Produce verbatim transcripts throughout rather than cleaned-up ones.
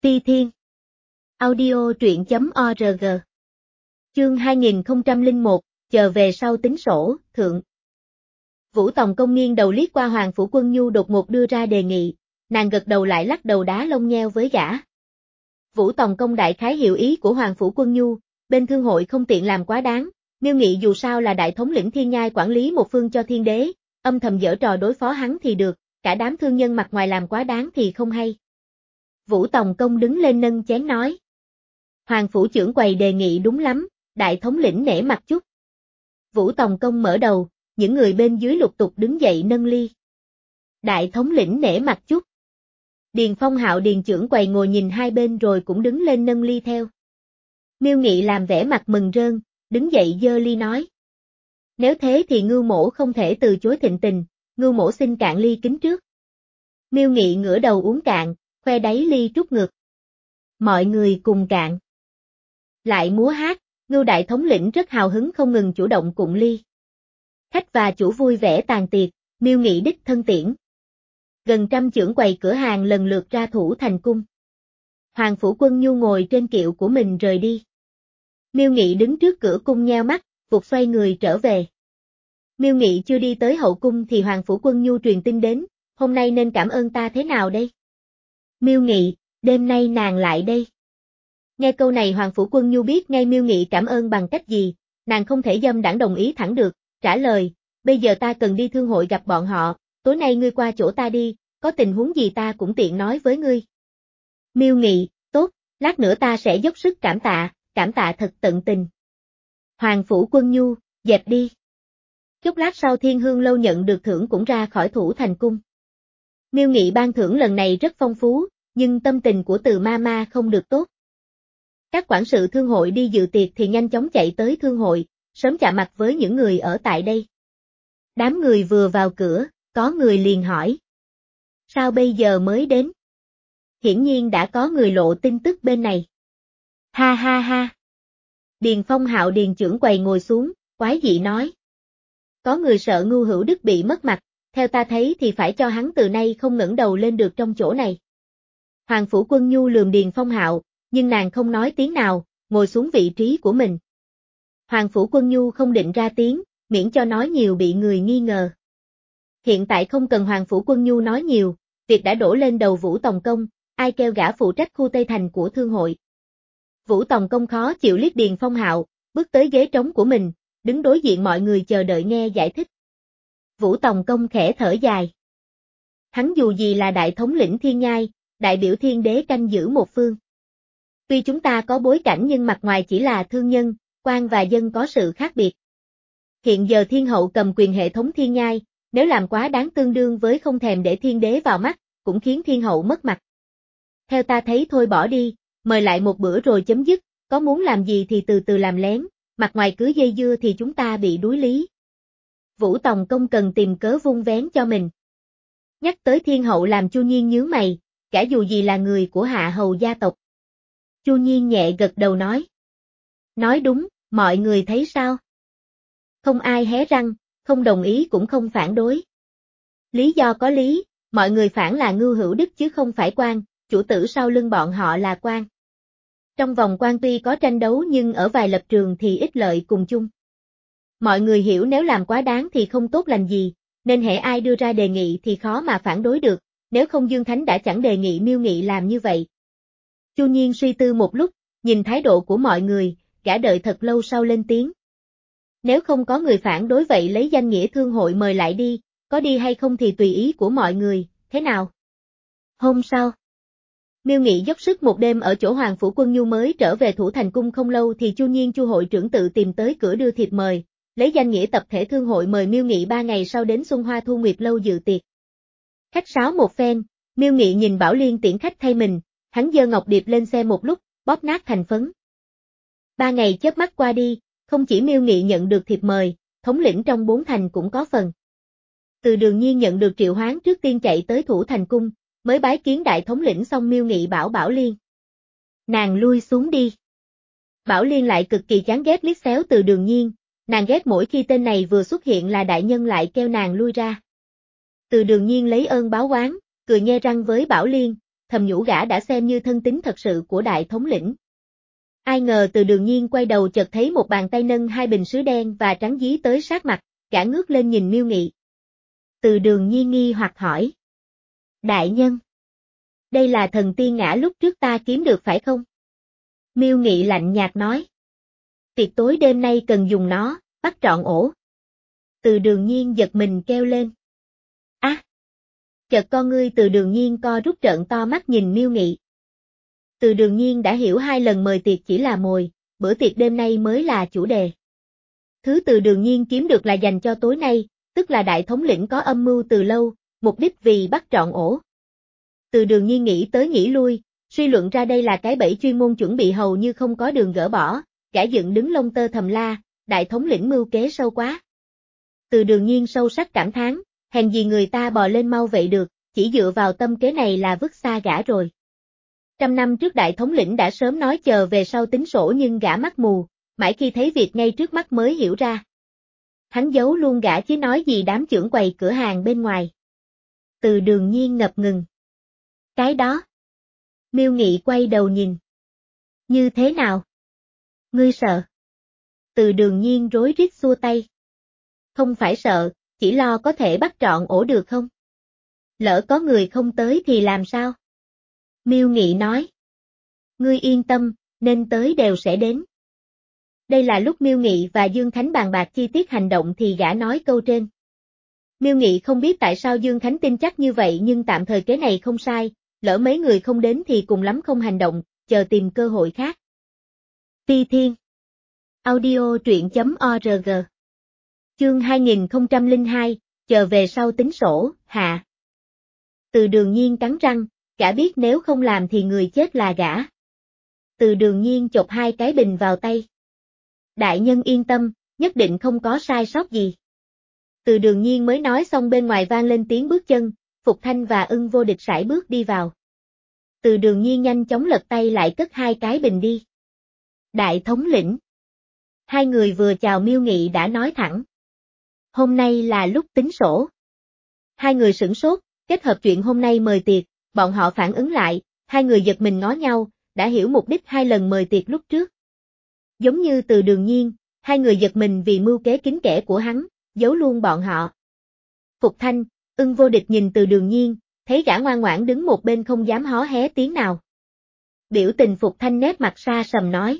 Ti Thiên. Audio truyện chấm org. Chương hai nghìn không trăm lẻ một, chờ về sau tính sổ, thượng. Vũ Tòng Công nghiêng đầu liếc qua Hoàng Phủ Quân Nhu đột ngột đưa ra đề nghị, nàng gật đầu lại lắc đầu đá lông nheo với gã. Vũ Tòng Công đại khái hiểu ý của Hoàng Phủ Quân Nhu, bên thương hội không tiện làm quá đáng, Miêu Nghị dù sao là đại thống lĩnh Thiên Nhai quản lý một phương cho Thiên Đế, âm thầm giở trò đối phó hắn thì được, cả đám thương nhân mặt ngoài làm quá đáng thì không hay. Vũ Tòng Công đứng lên nâng chén nói. Hoàng Phủ trưởng quầy đề nghị đúng lắm, đại thống lĩnh nể mặt chút. Vũ Tòng Công mở đầu, những người bên dưới lục tục đứng dậy nâng ly. Đại thống lĩnh nể mặt chút. Điền Phong Hạo Điền trưởng quầy ngồi nhìn hai bên rồi cũng đứng lên nâng ly theo. Miêu Nghị làm vẻ mặt mừng rơn, đứng dậy giơ ly nói. Nếu thế thì Ngưu Mỗ không thể từ chối thịnh tình, Ngưu Mỗ xin cạn ly kính trước. Miêu Nghị ngửa đầu uống cạn, khoe đáy ly trút ngực. Mọi người cùng cạn. Lại múa hát, Ngưu đại thống lĩnh rất hào hứng không ngừng chủ động cụng ly. Khách và chủ vui vẻ tàn tiệc, Miêu Nghị đích thân tiễn. Gần trăm trưởng quầy cửa hàng lần lượt ra thủ thành cung. Hoàng Phủ Quân Nhu ngồi trên kiệu của mình rời đi. Miêu Nghị đứng trước cửa cung nheo mắt, vụt xoay người trở về. Miêu Nghị chưa đi tới hậu cung thì Hoàng Phủ Quân Nhu truyền tin đến, hôm nay nên cảm ơn ta thế nào đây? Miêu Nghị, đêm nay nàng lại đây. Nghe câu này Hoàng Phủ Quân Nhu biết ngay Miêu Nghị cảm ơn bằng cách gì, nàng không thể dâm đãng đồng ý thẳng được, trả lời, bây giờ ta cần đi thương hội gặp bọn họ, tối nay ngươi qua chỗ ta đi, có tình huống gì ta cũng tiện nói với ngươi. Miêu Nghị, tốt, lát nữa ta sẽ dốc sức cảm tạ, cảm tạ thật tận tình. Hoàng Phủ Quân Nhu, dẹp đi. Chốc lát sau Thiên Hương Lâu nhận được thưởng cũng ra khỏi thủ thành cung. Miêu Nghị ban thưởng lần này rất phong phú, nhưng tâm tình của Từ Ma Ma không được tốt. Các quản sự thương hội đi dự tiệc thì nhanh chóng chạy tới thương hội, sớm chạm mặt với những người ở tại đây. Đám người vừa vào cửa, có người liền hỏi. Sao bây giờ mới đến? Hiển nhiên đã có người lộ tin tức bên này. Ha ha ha. Điền Phong Hạo Điền trưởng quầy ngồi xuống, quái dị nói. Có người sợ Ngưu Hữu Đức bị mất mặt, theo ta thấy thì phải cho hắn từ nay không ngẩng đầu lên được trong chỗ này. Hoàng Phủ Quân Nhu lườm Điền Phong Hạo, nhưng nàng không nói tiếng nào, ngồi xuống vị trí của mình. Hoàng Phủ Quân Nhu không định ra tiếng, miễn cho nói nhiều bị người nghi ngờ. Hiện tại không cần Hoàng Phủ Quân Nhu nói nhiều, việc đã đổ lên đầu Vũ Tòng Công, ai kêu gã phụ trách khu Tây Thành của thương hội. Vũ Tòng Công khó chịu liếc Điền Phong Hạo, bước tới ghế trống của mình, đứng đối diện mọi người chờ đợi nghe giải thích. Vũ Tòng Công khẽ thở dài. Hắn dù gì là đại thống lĩnh Thiên Nhai, đại biểu Thiên Đế canh giữ một phương. Tuy chúng ta có bối cảnh nhưng mặt ngoài chỉ là thương nhân, quan và dân có sự khác biệt. Hiện giờ Thiên Hậu cầm quyền hệ thống Thiên Nhai, nếu làm quá đáng tương đương với không thèm để Thiên Đế vào mắt, cũng khiến Thiên Hậu mất mặt. Theo ta thấy thôi bỏ đi, mời lại một bữa rồi chấm dứt, có muốn làm gì thì từ từ làm lén, mặt ngoài cứ dây dưa thì chúng ta bị đuối lý. Vũ Tòng Công cần tìm cớ vung vén cho mình. Nhắc tới Thiên Hậu làm Chu Nhiên nhướng mày, cả dù gì là người của Hạ Hầu gia tộc. Chu Nhiên nhẹ gật đầu nói. Nói đúng, mọi người thấy sao? Không ai hé răng, không đồng ý cũng không phản đối. Lý do có lý, mọi người phản là Ngưu Hữu Đức chứ không phải quan, chủ tử sau lưng bọn họ là quan. Trong vòng quan tuy có tranh đấu nhưng ở vài lập trường thì ích lợi cùng chung. Mọi người hiểu nếu làm quá đáng thì không tốt lành gì, nên hễ ai đưa ra đề nghị thì khó mà phản đối được, nếu không Dương Thánh đã chẳng đề nghị Miêu Nghị làm như vậy. Chu Nhiên suy tư một lúc, nhìn thái độ của mọi người, gã đợi thật lâu sau lên tiếng. Nếu không có người phản đối vậy lấy danh nghĩa thương hội mời lại đi, có đi hay không thì tùy ý của mọi người, thế nào? Hôm sau, Miêu Nghị dốc sức một đêm ở chỗ Hoàng Phủ Quân Nhu mới trở về thủ thành cung không lâu thì Chu Nhiên Chu hội trưởng tự tìm tới cửa đưa thiệp mời, lấy danh nghĩa tập thể thương hội mời Miêu Nghị ba ngày sau đến Xuân Hoa Thu Nguyệt lâu dự tiệc. Khách sáo một phen, Miêu Nghị nhìn Bảo Liên tiễn khách thay mình, hắn giơ ngọc điệp lên xe một lúc, bóp nát thành phấn. Ba ngày chớp mắt qua đi, không chỉ Miêu Nghị nhận được thiệp mời, thống lĩnh trong bốn thành cũng có phần. Từ Đường Nhiên nhận được triệu hoán trước tiên chạy tới thủ thành cung, mới bái kiến đại thống lĩnh xong Miêu Nghị bảo Bảo Liên. Nàng lui xuống đi. Bảo Liên lại cực kỳ chán ghét liếc xéo Từ Đường Nhiên, nàng ghét mỗi khi tên này vừa xuất hiện là đại nhân lại kêu nàng lui ra. Từ Đường Nhiên lấy ơn báo oán, cười nhe răng với Bảo Liên, thầm nhủ gã đã xem như thân tín thật sự của đại thống lĩnh. Ai ngờ Từ Đường Nhiên quay đầu chợt thấy một bàn tay nâng hai bình sứ đen và trắng dí tới sát mặt, gã ngước lên nhìn Miêu Nghị. Từ Đường Nhiên nghi hoặc hỏi. Đại nhân, đây là thần tiên ngã lúc trước ta kiếm được phải không? Miêu Nghị lạnh nhạt nói. Tiệc tối đêm nay cần dùng nó, bắt trọn ổ. Từ Đường Nhiên giật mình kêu lên. Á! À, chợt con ngươi Từ Đường Nhiên co rút trợn to mắt nhìn Miêu Nghị. Từ Đường Nhiên đã hiểu hai lần mời tiệc chỉ là mồi, bữa tiệc đêm nay mới là chủ đề. Thứ Từ Đường Nhiên kiếm được là dành cho tối nay, tức là đại thống lĩnh có âm mưu từ lâu, mục đích vì bắt trọn ổ. Từ Đường Nhiên nghĩ tới nghĩ lui, suy luận ra đây là cái bẫy chuyên môn chuẩn bị hầu như không có đường gỡ bỏ, gã dựng đứng lông tơ thầm la, đại thống lĩnh mưu kế sâu quá. Từ Đường Nhiên sâu sắc cảm thán, hèn gì người ta bò lên mau vậy được, chỉ dựa vào tâm kế này là vứt xa gã rồi. Trăm năm trước đại thống lĩnh đã sớm nói chờ về sau tính sổ nhưng gã mắt mù, mãi khi thấy việc ngay trước mắt mới hiểu ra. Hắn giấu luôn gã chứ nói gì đám trưởng quầy cửa hàng bên ngoài. Từ Đường Nhiên ngập ngừng. Cái đó. Miêu Nghị quay đầu nhìn. Như thế nào? Ngươi sợ? Từ Đường Nhiên rối rít xua tay. Không phải sợ, chỉ lo có thể bắt trọn ổ được không? Lỡ có người không tới thì làm sao? Miêu Nghị nói. Ngươi yên tâm, nên tới đều sẽ đến. Đây là lúc Miêu Nghị và Dương Khánh bàn bạc chi tiết hành động thì gã nói câu trên. Miêu Nghị không biết tại sao Dương Khánh tin chắc như vậy nhưng tạm thời kế này không sai, lỡ mấy người không đến thì cùng lắm không hành động, chờ tìm cơ hội khác. Phi Thiên Audio truyện chấm org Chương hai nghìn không trăm lẻ hai, chờ về sau tính sổ, hạ. Từ Đường Nhiên cắn răng, gã biết nếu không làm thì người chết là gã. Từ Đường Nhiên chộp hai cái bình vào tay. Đại nhân yên tâm, nhất định không có sai sót gì. Từ Đường Nhiên mới nói xong bên ngoài vang lên tiếng bước chân, Phục Thanh và Ưng Vô Địch sải bước đi vào. Từ Đường Nhiên nhanh chóng lật tay lại cất hai cái bình đi. Đại thống lĩnh. Hai người vừa chào Miêu Nghị đã nói thẳng. Hôm nay là lúc tính sổ. Hai người sửng sốt, kết hợp chuyện hôm nay mời tiệc, bọn họ phản ứng lại, hai người giật mình ngó nhau, đã hiểu mục đích hai lần mời tiệc lúc trước. Giống như Từ Đường Nhiên, hai người giật mình vì mưu kế kín kẽ của hắn, giấu luôn bọn họ. Phục Thanh, Ưng Vô Địch nhìn Từ Đường Nhiên, thấy gã ngoan ngoãn đứng một bên không dám hó hé tiếng nào. Biểu tình Phục Thanh nét mặt xa sầm nói.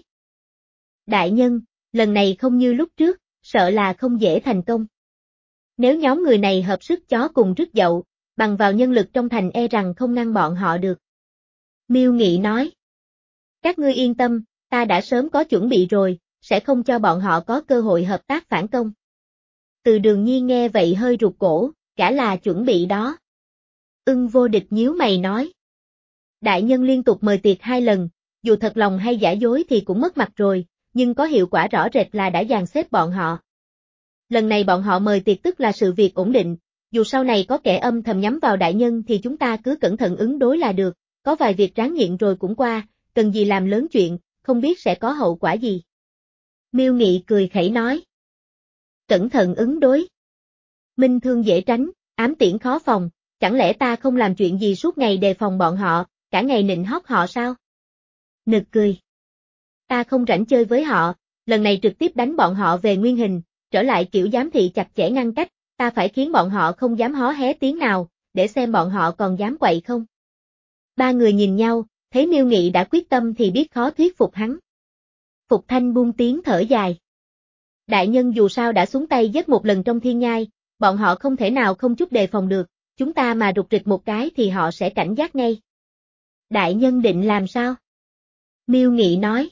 Đại nhân, lần này không như lúc trước, sợ là không dễ thành công. Nếu nhóm người này hợp sức chó cùng rứt dậu, bằng vào nhân lực trong thành e rằng không ngăn bọn họ được. Miêu Nghị nói. Các ngươi yên tâm, ta đã sớm có chuẩn bị rồi, sẽ không cho bọn họ có cơ hội hợp tác phản công. Từ Đường Nhiên nghe vậy hơi rụt cổ, cả là chuẩn bị đó. Ưng Vô Địch nhíu mày nói. Đại nhân liên tục mời tiệc hai lần, dù thật lòng hay giả dối thì cũng mất mặt rồi, nhưng có hiệu quả rõ rệt là đã dàn xếp bọn họ. Lần này bọn họ mời tiệc tức là sự việc ổn định, dù sau này có kẻ âm thầm nhắm vào đại nhân thì chúng ta cứ cẩn thận ứng đối là được, có vài việc ráng nhịn rồi cũng qua, cần gì làm lớn chuyện, không biết sẽ có hậu quả gì. Miêu Nghị cười khẩy nói. Cẩn thận ứng đối. Minh thương dễ tránh, ám tiễn khó phòng, chẳng lẽ ta không làm chuyện gì suốt ngày đề phòng bọn họ, cả ngày nịnh hót họ sao? Nực cười. Ta không rảnh chơi với họ, lần này trực tiếp đánh bọn họ về nguyên hình, trở lại kiểu giám thị chặt chẽ ngăn cách, ta phải khiến bọn họ không dám hó hé tiếng nào, để xem bọn họ còn dám quậy không. Ba người nhìn nhau, thấy Miêu Nghị đã quyết tâm thì biết khó thuyết phục hắn. Phục Thanh buông tiếng thở dài. Đại nhân dù sao đã xuống tay giết một lần trong thiên nhai, bọn họ không thể nào không chút đề phòng được, chúng ta mà rụt rịch một cái thì họ sẽ cảnh giác ngay. Đại nhân định làm sao? Miêu Nghị nói.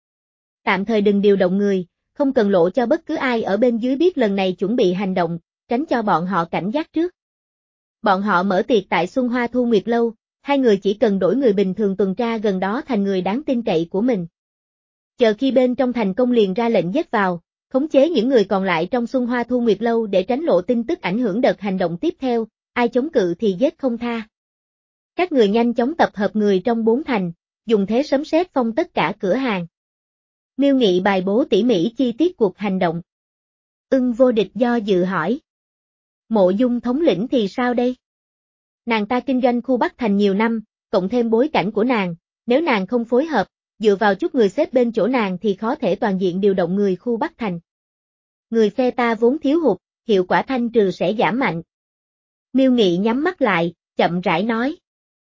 Tạm thời đừng điều động người, không cần lộ cho bất cứ ai ở bên dưới biết lần này chuẩn bị hành động, tránh cho bọn họ cảnh giác trước. Bọn họ mở tiệc tại Xuân Hoa Thu Nguyệt Lâu, hai người chỉ cần đổi người bình thường tuần tra gần đó thành người đáng tin cậy của mình. Chờ khi bên trong thành công liền ra lệnh giết vào, khống chế những người còn lại trong Xuân Hoa Thu Nguyệt Lâu để tránh lộ tin tức ảnh hưởng đợt hành động tiếp theo, ai chống cự thì giết không tha. Các người nhanh chóng tập hợp người trong bốn thành, dùng thế sấm sét phong tất cả cửa hàng. Miêu Nghị bài bố tỉ mỉ chi tiết cuộc hành động. Ưng Vô Địch do dự hỏi. Mộ Dung thống lĩnh thì sao đây? Nàng ta kinh doanh khu Bắc Thành nhiều năm, cộng thêm bối cảnh của nàng, nếu nàng không phối hợp, dựa vào chút người xếp bên chỗ nàng thì khó thể toàn diện điều động người khu Bắc Thành. Người phe ta vốn thiếu hụt, hiệu quả thanh trừ sẽ giảm mạnh. Miêu Nghị nhắm mắt lại, chậm rãi nói.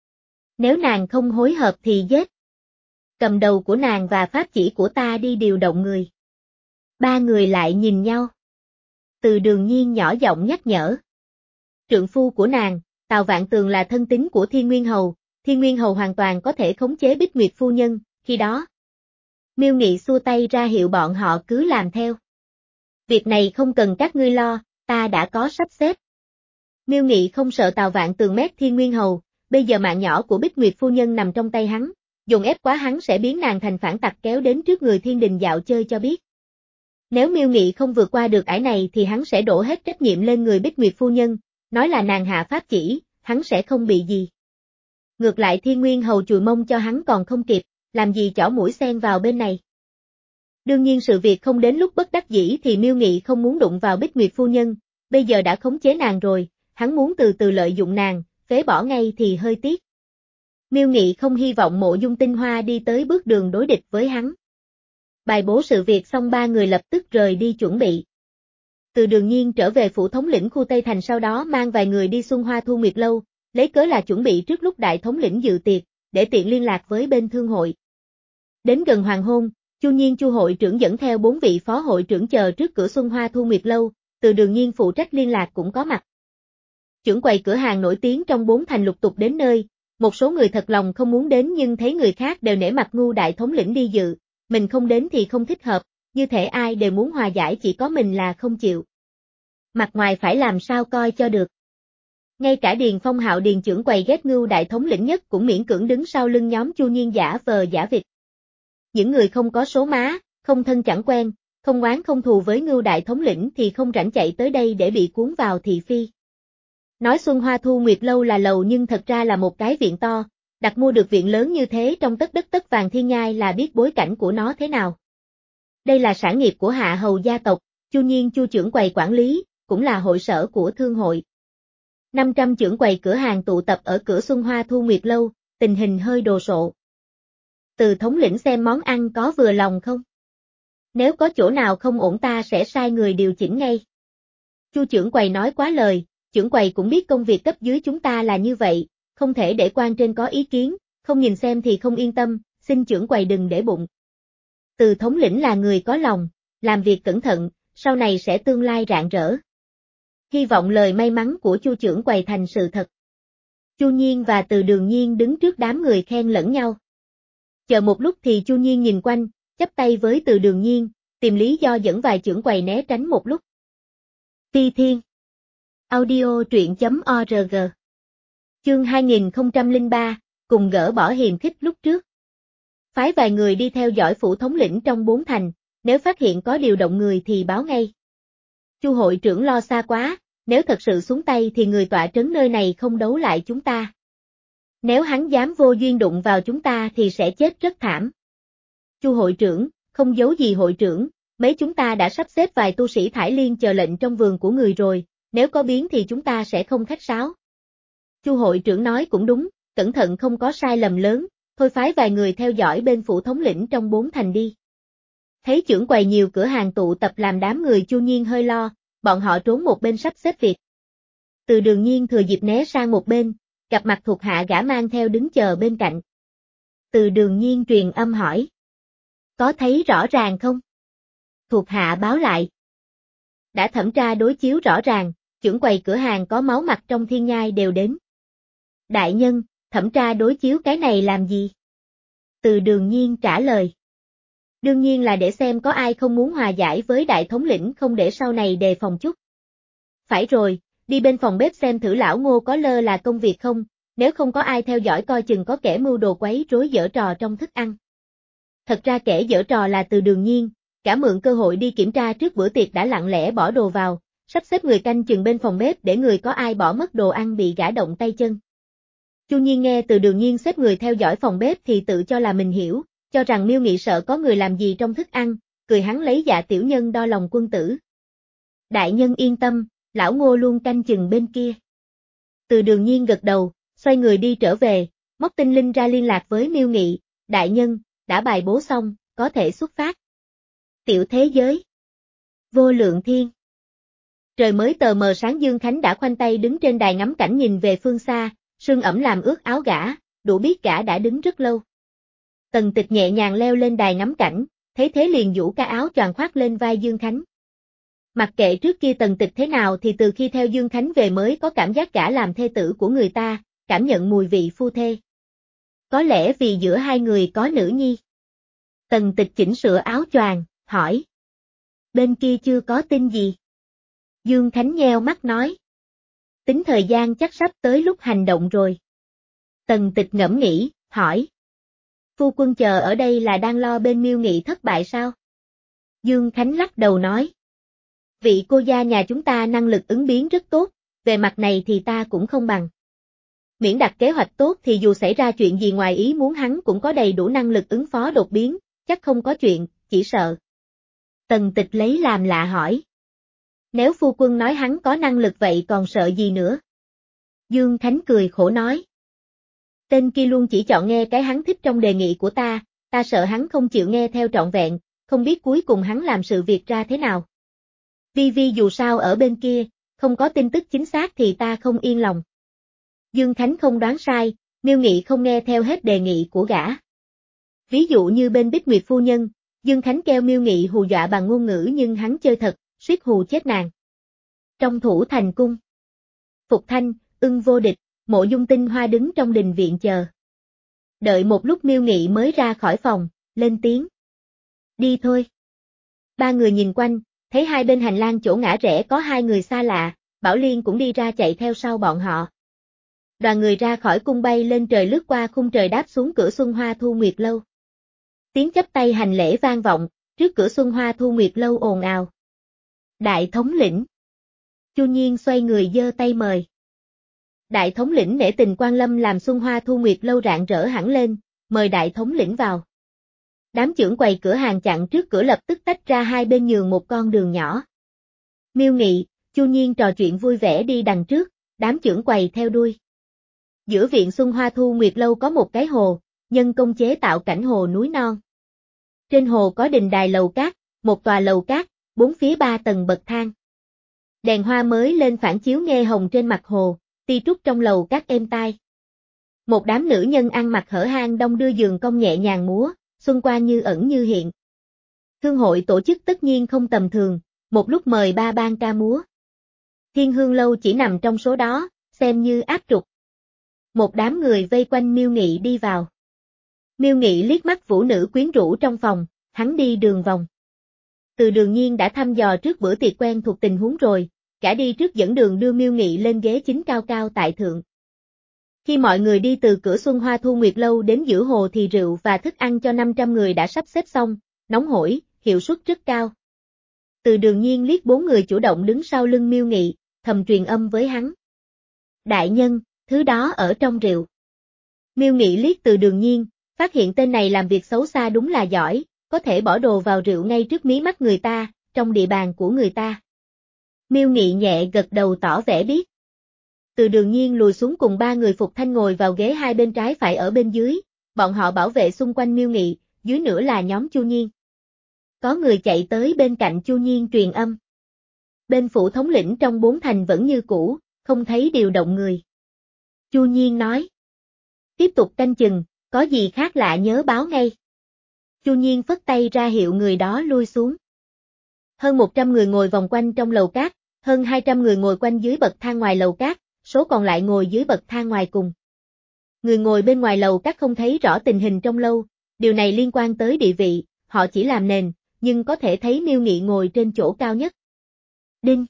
Nếu nàng không hối hợp thì giết. Cầm đầu của nàng và pháp chỉ của ta đi điều động người. Ba người lại nhìn nhau. Từ Đường Nhiên nhỏ giọng nhắc nhở. Trượng phu của nàng, Tào Vạn Tường là thân tín của Thiên Nguyên Hầu, Thiên Nguyên Hầu hoàn toàn có thể khống chế Bích Nguyệt phu nhân, khi đó. Miêu Nghị xua tay ra hiệu bọn họ cứ làm theo. Việc này không cần các ngươi lo, ta đã có sắp xếp. Miêu Nghị không sợ Tào Vạn Tường mét Thiên Nguyên Hầu, bây giờ mạng nhỏ của Bích Nguyệt phu nhân nằm trong tay hắn, dùng ép quá hắn sẽ biến nàng thành phản tặc kéo đến trước người Thiên Đình dạo chơi cho biết. Nếu Miêu Nghị không vượt qua được ải này thì hắn sẽ đổ hết trách nhiệm lên người Bích Nguyệt phu nhân, nói là nàng hạ pháp chỉ, hắn sẽ không bị gì. Ngược lại Thiên Nguyên Hầu chùi mông cho hắn còn không kịp, làm gì chỏ mũi xen vào bên này. Đương nhiên sự việc không đến lúc bất đắc dĩ thì Miêu Nghị không muốn đụng vào Bích Nguyệt phu nhân, bây giờ đã khống chế nàng rồi, hắn muốn từ từ lợi dụng nàng, phế bỏ ngay thì hơi tiếc. Miêu Nghị không hy vọng Mộ Dung Tinh Hoa đi tới bước đường đối địch với hắn. Bài bố sự việc xong ba người lập tức rời đi chuẩn bị. Từ Đường Nhiên trở về phủ thống lĩnh khu Tây Thành sau đó mang vài người đi Xuân Hoa Thu Nguyệt Lâu, lấy cớ là chuẩn bị trước lúc đại thống lĩnh dự tiệc, để tiện liên lạc với bên thương hội. Đến gần hoàng hôn, Chu Nhiên Chu hội trưởng dẫn theo bốn vị phó hội trưởng chờ trước cửa Xuân Hoa Thu Nguyệt Lâu, Từ Đường Nhiên phụ trách liên lạc cũng có mặt. Trưởng quầy cửa hàng nổi tiếng trong bốn thành lục tục đến nơi, một số người thật lòng không muốn đến nhưng thấy người khác đều nể mặt ngu đại thống lĩnh đi dự, mình không đến thì không thích hợp, như thể ai đều muốn hòa giải chỉ có mình là không chịu. Mặt ngoài phải làm sao coi cho được. Ngay cả Điền Phong Hạo Điền trưởng quầy ghét ngưu đại thống lĩnh nhất cũng miễn cưỡng đứng sau lưng nhóm Chu Nhiên giả vờ giả vịt. Những người không có số má, không thân chẳng quen, không oán không thù với ngưu đại thống lĩnh thì không rảnh chạy tới đây để bị cuốn vào thị phi. Nói Xuân Hoa Thu Nguyệt Lâu là lầu nhưng thật ra là một cái viện to, đặt mua được viện lớn như thế trong tất đất tất vàng thiên nhai là biết bối cảnh của nó thế nào. Đây là sản nghiệp của Hạ Hầu gia tộc, Chu Nhiên Chu trưởng quầy quản lý, cũng là hội sở của thương hội. năm trăm trưởng quầy cửa hàng tụ tập ở cửa Xuân Hoa Thu Nguyệt Lâu, tình hình hơi đồ sộ. Từ thống lĩnh xem món ăn có vừa lòng không? Nếu có chỗ nào không ổn ta sẽ sai người điều chỉnh ngay. Chu trưởng quầy nói quá lời, trưởng quầy cũng biết công việc cấp dưới chúng ta là như vậy, không thể để quan trên có ý kiến, không nhìn xem thì không yên tâm, xin trưởng quầy đừng để bụng. Từ thống lĩnh là người có lòng, làm việc cẩn thận, sau này sẽ tương lai rạng rỡ. Hy vọng lời may mắn của Chu trưởng quầy thành sự thật. Chu Nhiên và Từ Đường Nhiên đứng trước đám người khen lẫn nhau. Chờ một lúc thì Chu Nhiên nhìn quanh, chắp tay với Từ Đường Nhiên, tìm lý do dẫn vài trưởng quầy né tránh một lúc. Phi Thiên Audio truyện.org Chương hai nghìn không trăm lẻ ba, cùng gỡ bỏ hiềm khích lúc trước. Phái vài người đi theo dõi phủ thống lĩnh trong bốn thành, nếu phát hiện có điều động người thì báo ngay. Chu hội trưởng lo xa quá, nếu thật sự xuống tay thì người tọa trấn nơi này không đấu lại chúng ta. Nếu hắn dám vô duyên đụng vào chúng ta thì sẽ chết rất thảm. Chu hội trưởng, không giấu gì hội trưởng, mấy chúng ta đã sắp xếp vài tu sĩ thải liên chờ lệnh trong vườn của người rồi, nếu có biến thì chúng ta sẽ không khách sáo. Chu hội trưởng nói cũng đúng, cẩn thận không có sai lầm lớn, thôi phái vài người theo dõi bên phủ thống lĩnh trong bốn thành đi. Thấy trưởng quầy nhiều cửa hàng tụ tập làm đám người Chu Nhiên hơi lo, bọn họ trốn một bên sắp xếp việc. Từ Đường Nhiên thừa dịp né sang một bên, gặp mặt thuộc hạ gã mang theo đứng chờ bên cạnh. Từ Đường Nhiên truyền âm hỏi. Có thấy rõ ràng không? Thuộc hạ báo lại. Đã thẩm tra đối chiếu rõ ràng, trưởng quầy cửa hàng có máu mặt trong thiên nhai đều đến. Đại nhân, thẩm tra đối chiếu cái này làm gì? Từ Đường Nhiên trả lời. Đương nhiên là để xem có ai không muốn hòa giải với đại thống lĩnh không để sau này đề phòng chút. Phải rồi, đi bên phòng bếp xem thử lão Ngô có lơ là công việc không, nếu không có ai theo dõi coi chừng có kẻ mưu đồ quấy rối giở trò trong thức ăn. Thật ra kẻ giở trò là Từ Đường Nhiên, cả mượn cơ hội đi kiểm tra trước bữa tiệc đã lặng lẽ bỏ đồ vào, sắp xếp người canh chừng bên phòng bếp để người có ai bỏ mất đồ ăn bị gã động tay chân. Chu Nhiên nghe Từ Đường Nhiên xếp người theo dõi phòng bếp thì tự cho là mình hiểu, cho rằng Miêu Nghị sợ có người làm gì trong thức ăn, cười hắn lấy dạ tiểu nhân đo lòng quân tử. Đại nhân yên tâm, lão Ngô luôn canh chừng bên kia. Từ Đường Nhiên gật đầu, xoay người đi trở về, móc tinh linh ra liên lạc với Miêu Nghị, đại nhân, đã bài bố xong, có thể xuất phát. Tiểu thế giới. Vô lượng thiên. Trời mới tờ mờ sáng Dương Khánh đã khoanh tay đứng trên đài ngắm cảnh nhìn về phương xa, sương ẩm làm ướt áo gã, đủ biết gã đã đứng rất lâu. Tần Tịch nhẹ nhàng leo lên đài ngắm cảnh, thấy thế liền giũ cái áo choàng khoác lên vai Dương Khánh. Mặc kệ trước kia Tần Tịch thế nào thì từ khi theo Dương Khánh về mới có cảm giác gã làm thê tử của người ta, cảm nhận mùi vị phu thê. Có lẽ vì giữa hai người có nữ nhi. Tần Tịch chỉnh sửa áo choàng, hỏi. Bên kia chưa có tin gì. Dương Khánh nheo mắt nói. Tính thời gian chắc sắp tới lúc hành động rồi. Tần Tịch ngẫm nghĩ, hỏi. Phu quân chờ ở đây là đang lo bên Miêu Nghị thất bại sao? Dương Khánh lắc đầu nói. Vị cô gia nhà chúng ta năng lực ứng biến rất tốt, về mặt này thì ta cũng không bằng. Miễn đặt kế hoạch tốt thì dù xảy ra chuyện gì ngoài ý muốn hắn cũng có đầy đủ năng lực ứng phó đột biến, chắc không có chuyện, chỉ sợ. Tần Tịch lấy làm lạ hỏi. Nếu phu quân nói hắn có năng lực vậy còn sợ gì nữa? Dương Khánh cười khổ nói. Tên kia luôn chỉ chọn nghe cái hắn thích trong đề nghị của ta, ta sợ hắn không chịu nghe theo trọn vẹn, không biết cuối cùng hắn làm sự việc ra thế nào. Vi Vi dù sao ở bên kia, không có tin tức chính xác thì ta không yên lòng. Dương Khánh không đoán sai, Miêu Nghị không nghe theo hết đề nghị của gã. Ví dụ như bên Bích Nguyệt phu nhân, Dương Khánh kêu Miêu Nghị hù dọa bằng ngôn ngữ nhưng hắn chơi thật, suýt hù chết nàng. Trong Thủ Thành cung, Phục Thanh, Ưng Vô Địch, Mộ Dung Tinh Hoa đứng trong đình viện chờ. Đợi một lúc Miêu Nghị mới ra khỏi phòng, lên tiếng. Đi thôi. Ba người nhìn quanh, thấy hai bên hành lang chỗ ngã rẽ có hai người xa lạ, Bảo Liên cũng đi ra chạy theo sau bọn họ. Đoàn người ra khỏi cung bay lên trời lướt qua khung trời đáp xuống cửa Xuân Hoa Thu Nguyệt Lâu. Tiếng chắp tay hành lễ vang vọng, trước cửa Xuân Hoa Thu Nguyệt Lâu ồn ào. Đại thống lĩnh. Chu Nhiên xoay người giơ tay mời. Đại thống lĩnh nể tình quan lâm làm Xuân Hoa Thu Nguyệt Lâu rạng rỡ hẳn lên, mời đại thống lĩnh vào. Đám trưởng quầy cửa hàng chặn trước cửa lập tức tách ra hai bên nhường một con đường nhỏ. Miêu Nghị, Chu Nhiên trò chuyện vui vẻ đi đằng trước, đám trưởng quầy theo đuôi. Giữa viện Xuân Hoa Thu Nguyệt Lâu có một cái hồ, nhân công chế tạo cảnh hồ núi non. Trên hồ có đình đài lầu cát, một tòa lầu cát, bốn phía ba tầng bậc thang. Đèn hoa mới lên phản chiếu nghe hồng trên mặt hồ, ti trúc trong lầu cát êm tai. Một đám nữ nhân ăn mặc hở hang đông đưa giường công nhẹ nhàng múa, xuân qua như ẩn như hiện. Thương hội tổ chức tất nhiên không tầm thường, một lúc mời ba ban ca múa. Thiên Hương Lâu chỉ nằm trong số đó, xem như áp trục. Một đám người vây quanh Miêu Nghị đi vào. Miêu Nghị liếc mắt vũ nữ quyến rũ trong phòng, hắn đi đường vòng. Từ Đường Nhiên đã thăm dò trước bữa tiệc quen thuộc tình huống rồi, cả đi trước dẫn đường đưa Miêu Nghị lên ghế chính cao cao tại thượng. Khi mọi người đi từ cửa Xuân Hoa Thu Nguyệt Lâu đến giữa hồ thì rượu và thức ăn cho năm trăm người đã sắp xếp xong, nóng hổi, hiệu suất rất cao. Từ Đường Nhiên liếc bốn người chủ động đứng sau lưng Miêu Nghị, thầm truyền âm với hắn. Đại nhân, thứ đó ở trong rượu. Miêu Nghị liếc Từ Đường Nhiên, phát hiện tên này làm việc xấu xa đúng là giỏi, có thể bỏ đồ vào rượu ngay trước mí mắt người ta, trong địa bàn của người ta. Miêu Nghị nhẹ gật đầu tỏ vẻ biết. Từ Đường Nhiên lùi xuống cùng ba người Phục Thanh ngồi vào ghế hai bên trái phải ở bên dưới, bọn họ bảo vệ xung quanh Miêu Nghị, dưới nữa là nhóm Chu Nhiên. Có người chạy tới bên cạnh Chu Nhiên truyền âm. Bên phủ thống lĩnh trong bốn thành vẫn như cũ, không thấy điều động người. Chu Nhiên nói. Tiếp tục canh chừng, có gì khác lạ nhớ báo ngay. Chu Nhiên phất tay ra hiệu người đó lui xuống. Hơn một trăm người ngồi vòng quanh trong lầu cát, hơn hai trăm người ngồi quanh dưới bậc thang ngoài lầu cát, số còn lại ngồi dưới bậc thang ngoài cùng. Người ngồi bên ngoài lầu cát không thấy rõ tình hình trong lâu, điều này liên quan tới địa vị, họ chỉ làm nền, nhưng có thể thấy Miêu Nghị ngồi trên chỗ cao nhất. Đinh.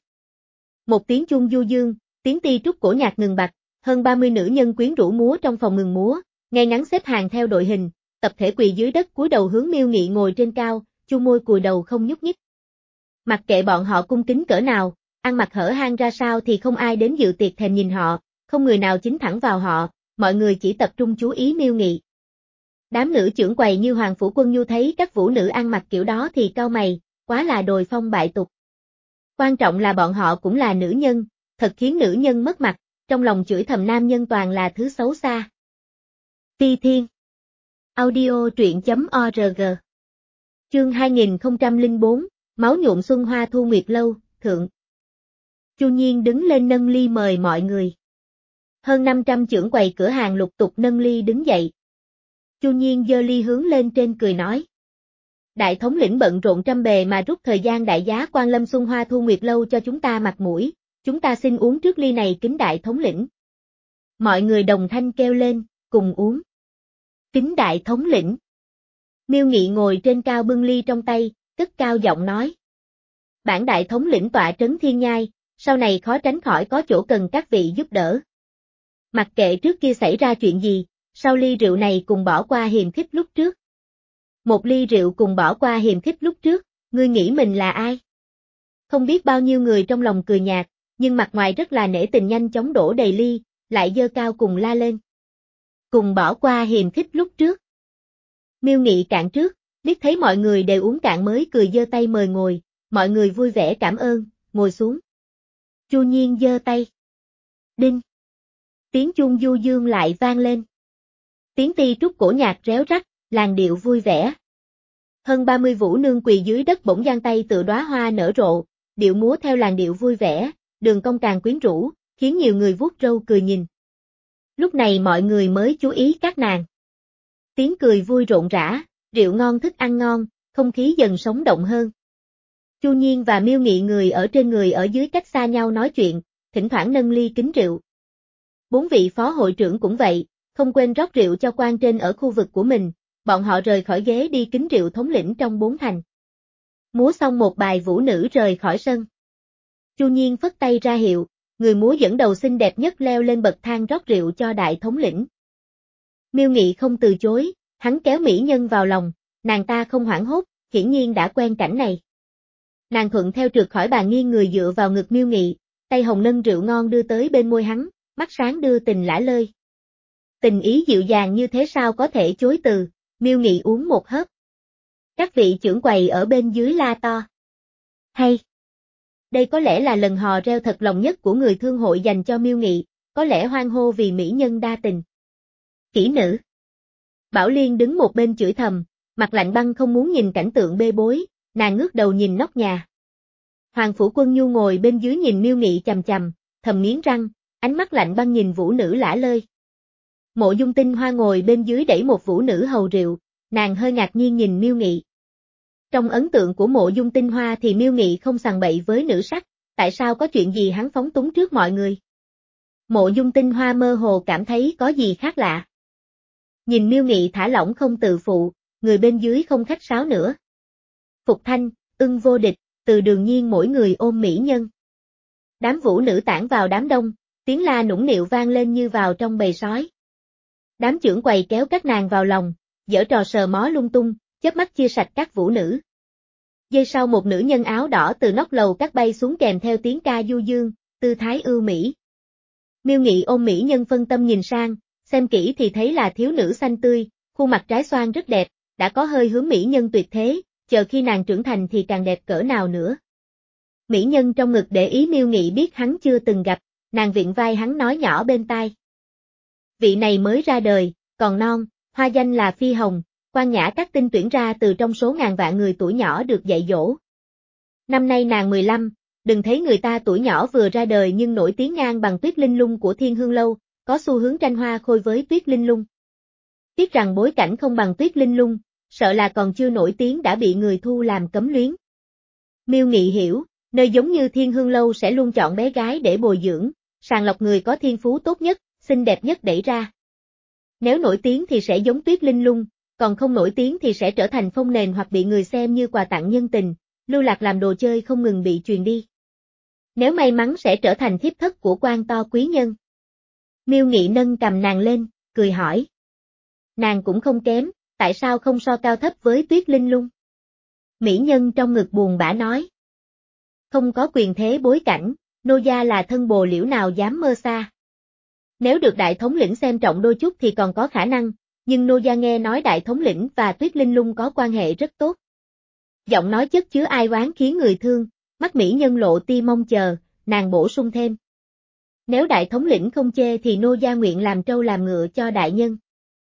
Một tiếng chuông du dương, tiếng ti trúc cổ nhạc ngừng bặt, hơn ba mươi nữ nhân quyến rũ múa trong phòng ngừng múa, ngay ngắn xếp hàng theo đội hình, tập thể quỳ dưới đất cúi đầu hướng Miêu Nghị ngồi trên cao, chu môi cùi đầu không nhúc nhích. Mặc kệ bọn họ cung kính cỡ nào, ăn mặc hở hang ra sao thì không ai đến dự tiệc thèm nhìn họ, không người nào chính thẳng vào họ, mọi người chỉ tập trung chú ý Miêu Nghị. Đám nữ trưởng quầy như Hoàng Phủ Quân Nhu thấy các vũ nữ ăn mặc kiểu đó thì cau mày, quá là đồi phong bại tục. Quan trọng là bọn họ cũng là nữ nhân, thật khiến nữ nhân mất mặt, trong lòng chửi thầm nam nhân toàn là thứ xấu xa. Ti Thiên. Audio truyện chấm org. Chương hai nghìn không trăm lẻ bốn, máu nhuộm xuân hoa thu nguyệt lâu, thượng. Chu Nhiên đứng lên nâng ly mời mọi người. Hơn năm trăm trưởng quầy cửa hàng lục tục nâng ly đứng dậy. Chu Nhiên giơ ly hướng lên trên cười nói. Đại thống lĩnh bận rộn trăm bề mà rút thời gian đại giá Quan Lâm Xuân Hoa Thu Nguyệt Lâu cho chúng ta mặt mũi, chúng ta xin uống trước ly này kính đại thống lĩnh. Mọi người đồng thanh kêu lên, cùng uống. Kính đại thống lĩnh. Miêu Nghị ngồi trên cao bưng ly trong tay, cất cao giọng nói. Bản đại thống lĩnh tọa trấn thiên nhai, sau này khó tránh khỏi có chỗ cần các vị giúp đỡ. Mặc kệ trước kia xảy ra chuyện gì, sau ly rượu này cùng bỏ qua hiềm khích lúc trước. Một ly rượu cùng bỏ qua hiềm khích lúc trước, ngươi nghĩ mình là ai? Không biết bao nhiêu người trong lòng cười nhạt, nhưng mặt ngoài rất là nể tình nhanh chóng đổ đầy ly, lại giơ cao cùng la lên. Cùng bỏ qua hiềm khích lúc trước. Miêu Nghị cạn trước, liếc thấy mọi người đều uống cạn mới cười giơ tay mời ngồi, mọi người vui vẻ cảm ơn, ngồi xuống. Chu Nhiên giơ tay. Đinh. Tiếng chuông du dương lại vang lên. Tiếng ti trúc cổ nhạc réo rắt, làn điệu vui vẻ. Hơn ba mươi vũ nương quỳ dưới đất bỗng giang tay tự đóa hoa nở rộ, điệu múa theo làn điệu vui vẻ, đường cong càng quyến rũ, khiến nhiều người vuốt râu cười nhìn. Lúc này mọi người mới chú ý các nàng. Tiếng cười vui rộn rã, rượu ngon thức ăn ngon, không khí dần sống động hơn. Chu Nhiên và Miêu Nghị người ở trên người ở dưới cách xa nhau nói chuyện, thỉnh thoảng nâng ly kính rượu. Bốn vị phó hội trưởng cũng vậy, không quên rót rượu cho quan trên ở khu vực của mình, bọn họ rời khỏi ghế đi kính rượu thống lĩnh trong bốn thành. Múa xong một bài vũ nữ rời khỏi sân. Chu Nhiên phất tay ra hiệu, người múa dẫn đầu xinh đẹp nhất leo lên bậc thang rót rượu cho đại thống lĩnh. Miêu Nghị không từ chối, hắn kéo mỹ nhân vào lòng, nàng ta không hoảng hốt, hiển nhiên đã quen cảnh này. Nàng thuận theo trượt khỏi bàn nghiêng người dựa vào ngực Miêu Nghị, tay hồng nâng rượu ngon đưa tới bên môi hắn, mắt sáng đưa tình lả lơi. Tình ý dịu dàng như thế sao có thể chối từ, Miêu Nghị uống một hớp. Các vị trưởng quầy ở bên dưới la to. Hay! Đây có lẽ là lần hò reo thật lòng nhất của người thương hội dành cho Miêu Nghị, có lẽ hoan hô vì mỹ nhân đa tình. Kỹ nữ. Bảo Liên đứng một bên chửi thầm, mặt lạnh băng không muốn nhìn cảnh tượng bê bối, nàng ngước đầu nhìn nóc nhà. Hoàng Phủ Quân Nhu ngồi bên dưới nhìn Miêu Nghị chằm chằm, thầm nghiến răng, ánh mắt lạnh băng nhìn vũ nữ lả lơi. Mộ Dung Tinh Hoa ngồi bên dưới đẩy một vũ nữ hầu rượu, nàng hơi ngạc nhiên nhìn Miêu Nghị. Trong ấn tượng của Mộ Dung Tinh Hoa thì Miêu Nghị không sằng bậy với nữ sắc, tại sao có chuyện gì hắn phóng túng trước mọi người? Mộ Dung Tinh Hoa mơ hồ cảm thấy có gì khác lạ. Nhìn Miêu Nghị thả lỏng không tự phụ, người bên dưới không khách sáo nữa. Phục Thanh, Ưng Vô Địch, Từ Đường Nhiên mỗi người ôm mỹ nhân. Đám vũ nữ tản vào đám đông, tiếng la nũng nịu vang lên như vào trong bầy sói. Đám trưởng quầy kéo các nàng vào lòng, giở trò sờ mó lung tung, chớp mắt chia sạch các vũ nữ. Giây sau một nữ nhân áo đỏ từ nóc lầu cắt bay xuống kèm theo tiếng ca du dương, tư thái ưu mỹ. Miêu Nghị ôm mỹ nhân phân tâm nhìn sang, xem kỹ thì thấy là thiếu nữ xanh tươi, khuôn mặt trái xoan rất đẹp, đã có hơi hướng mỹ nhân tuyệt thế, chờ khi nàng trưởng thành thì càng đẹp cỡ nào nữa. Mỹ nhân trong ngực để ý Miêu Nghị biết hắn chưa từng gặp, nàng viện vai hắn nói nhỏ bên tai. Vị này mới ra đời, còn non, hoa danh là Phi Hồng, Quan Nhã các tinh tuyển ra từ trong số ngàn vạn người tuổi nhỏ được dạy dỗ. Năm nay nàng mười lăm, đừng thấy người ta tuổi nhỏ vừa ra đời nhưng nổi tiếng ngang bằng Tuyết Linh Lung của Thiên Hương Lâu, có xu hướng tranh hoa khôi với Tuyết Linh Lung. Tiếc rằng bối cảnh không bằng Tuyết Linh Lung, sợ là còn chưa nổi tiếng đã bị người thu làm cấm luyến. Miêu Nghị hiểu, nơi giống như Thiên Hương Lâu sẽ luôn chọn bé gái để bồi dưỡng, sàng lọc người có thiên phú tốt nhất, xinh đẹp nhất đẩy ra. Nếu nổi tiếng thì sẽ giống Tuyết Linh Lung, còn không nổi tiếng thì sẽ trở thành phong nền hoặc bị người xem như quà tặng nhân tình, lưu lạc làm đồ chơi không ngừng bị truyền đi. Nếu may mắn sẽ trở thành thiếp thất của quan to quý nhân. Miêu Nghị nâng cầm nàng lên, cười hỏi. Nàng cũng không kém, tại sao không so cao thấp với Tuyết Linh Lung? Mỹ nhân trong ngực buồn bã nói. Không có quyền thế bối cảnh, nô gia là thân bồ liễu nào dám mơ xa. Nếu được đại thống lĩnh xem trọng đôi chút thì còn có khả năng, nhưng nô gia nghe nói đại thống lĩnh và Tuyết Linh Lung có quan hệ rất tốt. Giọng nói chất chứa ai oán khiến người thương, mắt mỹ nhân lộ tia mong chờ, nàng bổ sung thêm. Nếu đại thống lĩnh không chê thì nô gia nguyện làm trâu làm ngựa cho đại nhân.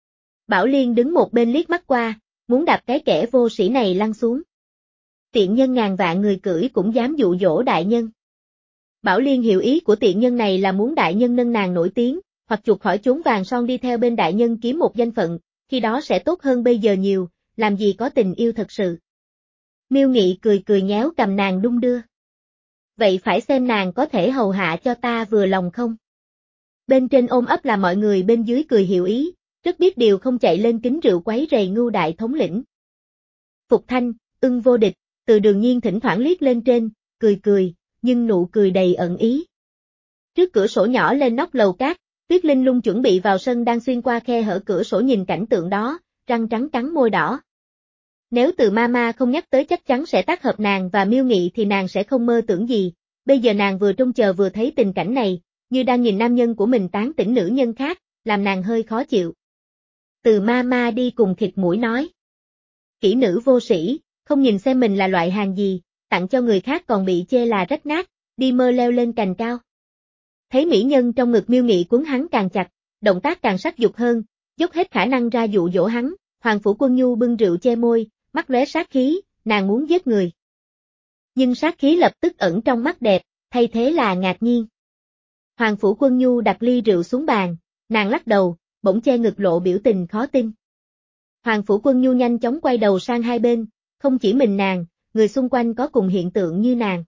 Bảo Liên đứng một bên liếc mắt qua, muốn đạp cái kẻ vô sĩ này lăn xuống. Tiện nhân ngàn vạn người cưỡi cũng dám dụ dỗ đại nhân. Bảo Liên hiểu ý của tiện nhân này là muốn đại nhân nâng nàng nổi tiếng, hoặc chuộc khỏi chốn vàng son đi theo bên đại nhân kiếm một danh phận, khi đó sẽ tốt hơn bây giờ nhiều, làm gì có tình yêu thật sự. Miêu Nghị cười cười nhéo cầm nàng đung đưa. Vậy phải xem nàng có thể hầu hạ cho ta vừa lòng không? Bên trên ôm ấp là mọi người bên dưới cười hiểu ý, rất biết điều không chạy lên kính rượu quấy rầy Ngưu đại thống lĩnh. Phục Thanh, Ưng Vô Địch, Từ Đường Nhiên thỉnh thoảng liếc lên trên, cười cười, nhưng nụ cười đầy ẩn ý. Trước cửa sổ nhỏ lên nóc lầu cát, Tuyết Linh Lung chuẩn bị vào sân đang xuyên qua khe hở cửa sổ nhìn cảnh tượng đó, răng trắng cắn môi đỏ. Nếu Từ Mama không nhắc tới chắc chắn sẽ tác hợp nàng và Miêu Nghị thì nàng sẽ không mơ tưởng gì, bây giờ nàng vừa trông chờ vừa thấy tình cảnh này, như đang nhìn nam nhân của mình tán tỉnh nữ nhân khác, làm nàng hơi khó chịu. Từ Mama đi cùng khịt mũi nói. Kỹ nữ vô sĩ, không nhìn xem mình là loại hàng gì, tặng cho người khác còn bị chê là rách nát, đi mơ leo lên cành cao. Thấy mỹ nhân trong ngực Miêu Nghị cuốn hắn càng chặt, động tác càng sắc dục hơn, dốc hết khả năng ra dụ dỗ hắn, Hoàng Phủ Quân Nhu bưng rượu che môi, mắt lóe sát khí, nàng muốn giết người. Nhưng sát khí lập tức ẩn trong mắt đẹp, thay thế là ngạc nhiên. Hoàng Phủ Quân Nhu đặt ly rượu xuống bàn, nàng lắc đầu, bỗng che ngực lộ biểu tình khó tin. Hoàng Phủ Quân Nhu nhanh chóng quay đầu sang hai bên, không chỉ mình nàng, người xung quanh có cùng hiện tượng như nàng.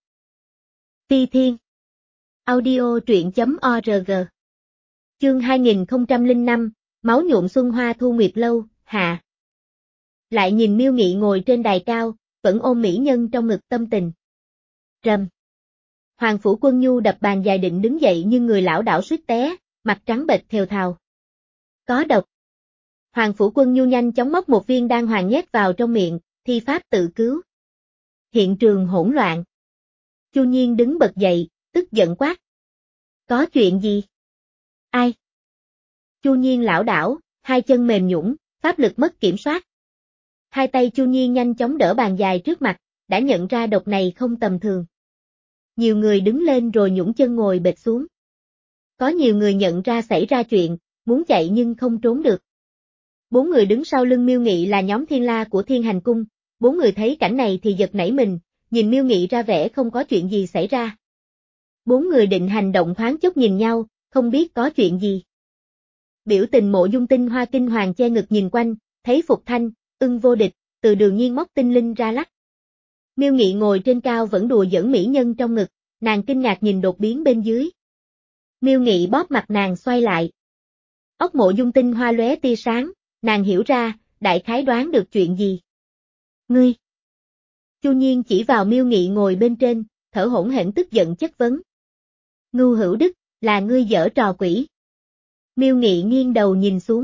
Phi Thiên Audio truyện.org Chương hai nghìn không trăm lẻ năm, Máu nhuộm xuân hoa thu nguyệt lâu, hạ. Lại nhìn Miêu Nghị ngồi trên đài cao, vẫn ôm mỹ nhân trong ngực tâm tình. Rầm. Hoàng Phủ Quân Nhu đập bàn dài định đứng dậy nhưng người lão đảo suýt té, mặt trắng bệch thều thào. Có độc. Hoàng Phủ Quân Nhu nhanh chóng móc một viên đan hoàng nhét vào trong miệng, thi pháp tự cứu. Hiện trường hỗn loạn. Chu Nhiên đứng bật dậy, tức giận quát. Có chuyện gì? Ai? Chu Nhiên lảo đảo, hai chân mềm nhũn, pháp lực mất kiểm soát. Hai tay Chu Nhiên nhanh chóng đỡ bàn dài trước mặt, đã nhận ra độc này không tầm thường. Nhiều người đứng lên rồi nhũn chân ngồi bệt xuống. Có nhiều người nhận ra xảy ra chuyện, muốn chạy nhưng không trốn được. Bốn người đứng sau lưng Miêu Nghị là nhóm Thiên La của Thiên Hành Cung, bốn người thấy cảnh này thì giật nảy mình, nhìn Miêu Nghị ra vẻ không có chuyện gì xảy ra. Bốn người định hành động thoáng chốc nhìn nhau, không biết có chuyện gì. Biểu tình Mộ Dung Tinh Hoa kinh hoàng che ngực nhìn quanh, thấy Phục Thanh, Ưng Vô Địch, Từ Đường Nhiên móc tinh linh ra lắc. Miêu Nghị ngồi trên cao vẫn đùa giỡn mỹ nhân trong ngực, nàng kinh ngạc nhìn đột biến bên dưới. Miêu Nghị bóp mặt nàng xoay lại. Óc Mộ Dung Tinh Hoa lóe tia sáng, nàng hiểu ra, đại khái đoán được chuyện gì. Ngươi. Chu Nhiên chỉ vào Miêu Nghị ngồi bên trên, thở hổn hển tức giận chất vấn. Ngưu Hữu Đức, là ngươi giở trò quỷ. Miêu Nghị nghiêng đầu nhìn xuống.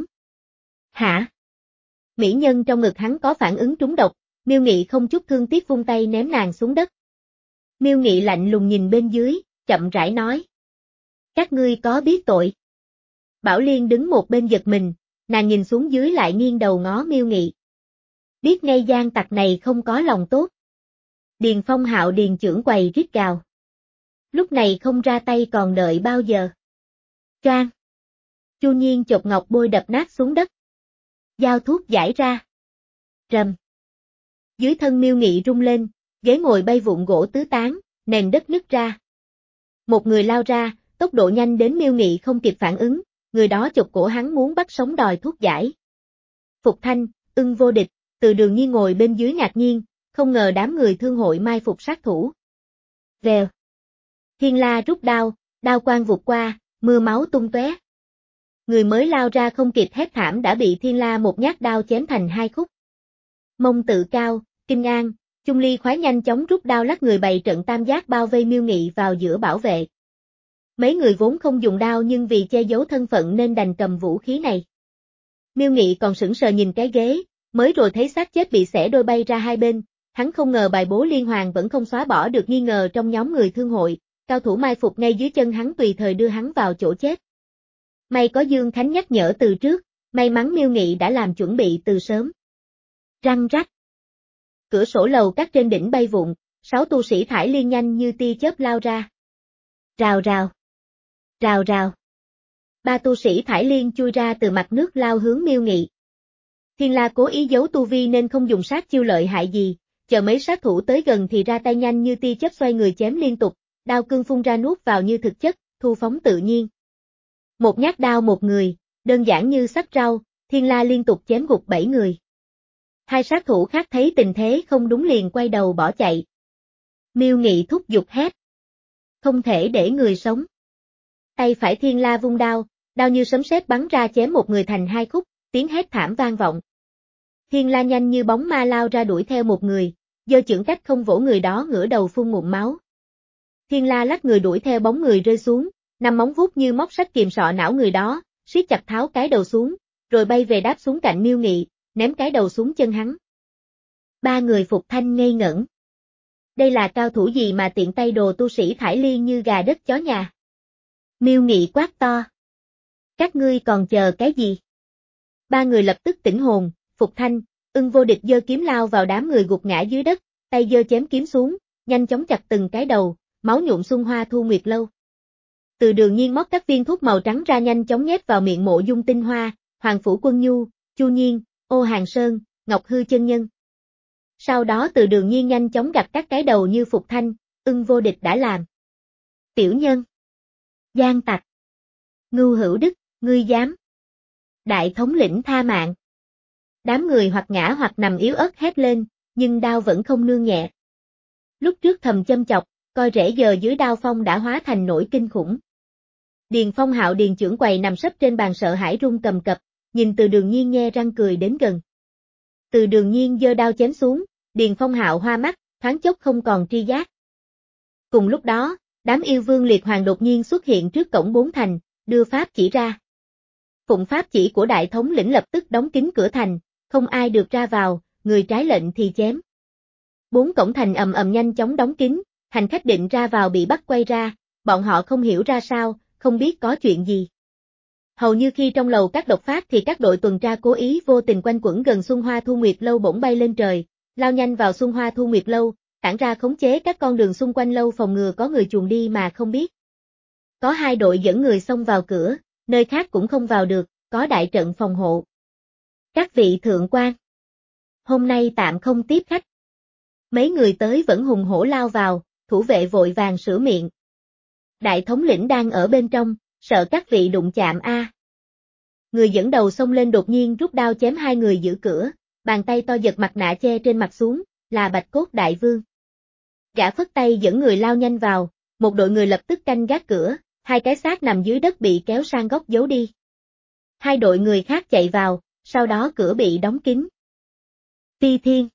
Hả? Mỹ nhân trong ngực hắn có phản ứng trúng độc, Miêu Nghị không chút thương tiếc vung tay ném nàng xuống đất. Miêu Nghị lạnh lùng nhìn bên dưới, chậm rãi nói. Các ngươi có biết tội. Bảo Liên đứng một bên giật mình, nàng nhìn xuống dưới lại nghiêng đầu ngó Miêu Nghị. Biết ngay gian tặc này không có lòng tốt. Điền Phong Hạo điền trưởng quầy rít gào. Lúc này không ra tay còn đợi bao giờ. Choang. Chu Nhiên chộp ngọc bôi đập nát xuống đất. Dao thuốc giải ra. Rầm. Dưới thân Miêu Nghị rung lên, ghế ngồi bay vụn gỗ tứ tán, nền đất nứt ra. Một người lao ra, tốc độ nhanh đến Miêu Nghị không kịp phản ứng, người đó chụp cổ hắn muốn bắt sống đòi thuốc giải. Phục Thanh, Ưng Vô Địch, Từ Đường Nhiên ngồi bên dưới ngạc nhiên, không ngờ đám người thương hội mai phục sát thủ. Vèo. Thiên La rút đao, đao quang vụt qua, mưa máu tung tóe. Người mới lao ra không kịp hét thảm đã bị Thiên La một nhát đao chém thành hai khúc. Mông Tự Cao, Kinh An, Chung Ly khoái nhanh chóng rút đao lắc người bày trận tam giác bao vây Miêu Nghị vào giữa bảo vệ. Mấy người vốn không dùng đao nhưng vì che giấu thân phận nên đành cầm vũ khí này. Miêu Nghị còn sững sờ nhìn cái ghế, mới rồi thấy xác chết bị xẻ đôi bay ra hai bên, hắn không ngờ bài bố liên hoàn vẫn không xóa bỏ được nghi ngờ trong nhóm người thương hội, cao thủ mai phục ngay dưới chân hắn tùy thời đưa hắn vào chỗ chết. May có Dương Khánh nhắc nhở từ trước, may mắn Miêu Nghị đã làm chuẩn bị từ sớm. Răng rắc. Cửa sổ lầu các trên đỉnh bay vụn, sáu tu sĩ thải liên nhanh như tia chớp lao ra. Rào rào. Rào rào. Ba tu sĩ thải liên chui ra từ mặt nước lao hướng Miêu Nghị. Thiên La cố ý giấu tu vi nên không dùng sát chiêu lợi hại gì, chờ mấy sát thủ tới gần thì ra tay nhanh như tia chớp xoay người chém liên tục, đao cương phun ra nuốt vào như thực chất, thu phóng tự nhiên. Một nhát đao một người, đơn giản như xắt rau, Thiên La liên tục chém gục bảy người. Hai sát thủ khác thấy tình thế không đúng liền quay đầu bỏ chạy. Miêu Nghị thúc giục hét. Không thể để người sống. Tay phải Thiên La vung đao, đao như sấm sét bắn ra chém một người thành hai khúc, tiếng hét thảm vang vọng. Thiên La nhanh như bóng ma lao ra đuổi theo một người, giơ chưởng cách không vỗ người đó ngửa đầu phun ngụm máu. Thiên La lách người đuổi theo bóng người rơi xuống, năm móng vuốt như móc sắt kìm sọ não người đó, siết chặt tháo cái đầu xuống, rồi bay về đáp xuống cạnh Miêu Nghị, ném cái đầu xuống chân hắn. Ba người Phục Thanh ngây ngẩn. Đây là cao thủ gì mà tiện tay đồ tu sĩ thải liên như gà đất chó nhà? Miêu Nghị quát to. Các ngươi còn chờ cái gì? Ba người lập tức tỉnh hồn, Phục Thanh, Ưng Vô Địch giơ kiếm lao vào đám người gục ngã dưới đất, tay giơ chém kiếm xuống, nhanh chóng chặt từng cái đầu, máu nhuộm Xuân Hoa Thu Nguyệt Lâu. Từ Đường Nhiên móc các viên thuốc màu trắng ra nhanh chóng nhét vào miệng Mộ Dung Tinh Hoa, Hoàng Phủ Quân Nhu, Chu Nhiên, Ô Hàng Sơn, Ngọc Hư chân nhân. Sau đó Từ Đường Nhiên nhanh chóng gặt các cái đầu như Phục Thanh, Ưng Vô Địch đã làm. Tiểu nhân. Gian tặc. Ngưu Hữu Đức, ngươi dám. Đại thống lĩnh tha mạng. Đám người hoặc ngã hoặc nằm yếu ớt hét lên, nhưng đao vẫn không nương nhẹ. Lúc trước thầm châm chọc, coi rễ giờ dưới đao phong đã hóa thành nỗi kinh khủng. Điền Phong Hạo Điền trưởng quầy nằm sấp trên bàn sợ hãi run cầm cập, nhìn Từ Đường Nhiên nhe răng cười đến gần. Từ Đường Nhiên giơ đao chém xuống, Điền Phong Hạo hoa mắt, thoáng chốc không còn tri giác. Cùng lúc đó, đám yêu vương liệt hoàng đột nhiên xuất hiện trước cổng bốn thành, đưa pháp chỉ ra. Phụng pháp chỉ của đại thống lĩnh lập tức đóng kín cửa thành, không ai được ra vào, người trái lệnh thì chém. Bốn cổng thành ầm ầm nhanh chóng đóng kín, hành khách định ra vào bị bắt quay ra, bọn họ không hiểu ra sao, không biết có chuyện gì. Hầu như khi trong lầu các độc phát thì các đội tuần tra cố ý vô tình quanh quẩn gần Xuân Hoa Thu Nguyệt Lâu bỗng bay lên trời, lao nhanh vào Xuân Hoa Thu Nguyệt Lâu, tản ra khống chế các con đường xung quanh lâu phòng ngừa có người chuồn đi mà không biết. Có hai đội dẫn người xông vào cửa, nơi khác cũng không vào được, có đại trận phòng hộ. Các vị thượng quan. Hôm nay tạm không tiếp khách. Mấy người tới vẫn hùng hổ lao vào, thủ vệ vội vàng sửa miệng. Đại thống lĩnh đang ở bên trong, sợ các vị đụng chạm a. Người dẫn đầu xông lên đột nhiên rút đao chém hai người giữ cửa, bàn tay to giật mặt nạ che trên mặt xuống, là Bạch Cốt Đại Vương. Gã phất tay dẫn người lao nhanh vào, một đội người lập tức canh gác cửa, hai cái xác nằm dưới đất bị kéo sang góc giấu đi. Hai đội người khác chạy vào, sau đó cửa bị đóng kín. Ti Thiên.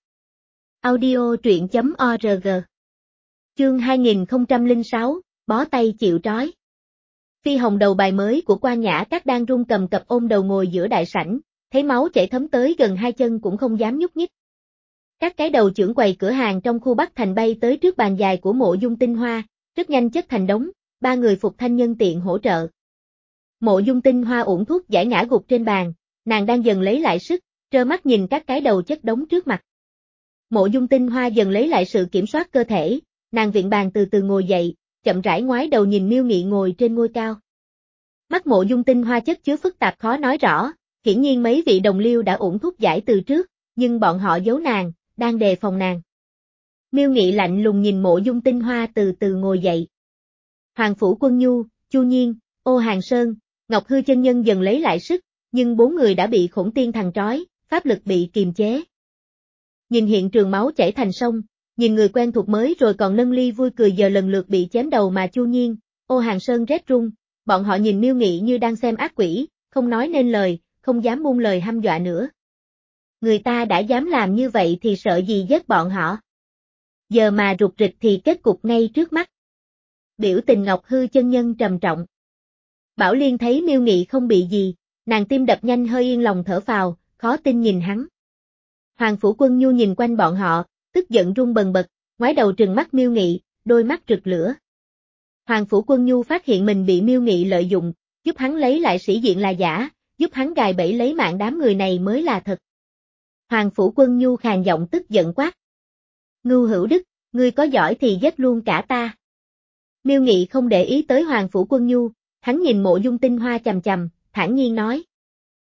Audio truyện chấm org. Chương hai nghìn không trăm lẻ sáu, bó tay chịu trói. Phi Hồng đầu bài mới của Quan Nhã Các đang run cầm cập ôm đầu ngồi giữa đại sảnh, thấy máu chảy thấm tới gần hai chân cũng không dám nhúc nhích. Các cái đầu trưởng quầy cửa hàng trong khu Bắc Thành bay tới trước bàn dài của Mộ Dung Tinh Hoa, rất nhanh chất thành đống, ba người Phục Thanh nhân tiện hỗ trợ. Mộ Dung Tinh Hoa uổng thuốc giải ngã gục trên bàn, nàng đang dần lấy lại sức, trơ mắt nhìn các cái đầu chất đống trước mặt. Mộ Dung Tinh Hoa dần lấy lại sự kiểm soát cơ thể, nàng viện bàn từ từ ngồi dậy, chậm rãi ngoái đầu nhìn Miêu Nghị ngồi trên ngôi cao. Mắt Mộ Dung Tinh Hoa chất chứa phức tạp khó nói rõ, hiển nhiên mấy vị đồng liêu đã uổng thuốc giải từ trước, nhưng bọn họ giấu nàng, đang đề phòng nàng. Miêu Nghị lạnh lùng nhìn Mộ Dung Tinh Hoa từ từ ngồi dậy. Hoàng Phủ Quân Nhu, Chu Nhiên, Ô Hàng Sơn, Ngọc Hư chân nhân dần lấy lại sức, nhưng bốn người đã bị Khổng Tiên Thần trói, pháp lực bị kiềm chế. Nhìn hiện trường máu chảy thành sông, nhìn người quen thuộc mới rồi còn nâng ly vui cười giờ lần lượt bị chém đầu mà Chu Nhiên, Ô Hàng Sơn rét run, bọn họ nhìn Miêu Nghị như đang xem ác quỷ, không nói nên lời, không dám buông lời hăm dọa nữa. Người ta đã dám làm như vậy thì sợ gì giết bọn họ. Giờ mà rụt rịch thì kết cục ngay trước mắt. Biểu tình Ngọc Hư chân nhân trầm trọng. Bảo Liên thấy Miêu Nghị không bị gì, nàng tim đập nhanh hơi yên lòng thở phào, khó tin nhìn hắn. Hoàng Phủ Quân Nhu nhìn quanh bọn họ, tức giận run bần bật, ngoái đầu trừng mắt Miêu Nghị, đôi mắt rực lửa. Hoàng Phủ Quân Nhu phát hiện mình bị Miêu Nghị lợi dụng, giúp hắn lấy lại sĩ diện là giả, giúp hắn gài bẫy lấy mạng đám người này mới là thật. Hoàng Phủ Quân Nhu khàn giọng tức giận quát. Ngưu Hữu Đức, ngươi có giỏi thì giết luôn cả ta. Miêu Nghị không để ý tới Hoàng Phủ Quân Nhu, hắn nhìn Mộ Dung Tinh Hoa chằm chằm, thản nhiên nói.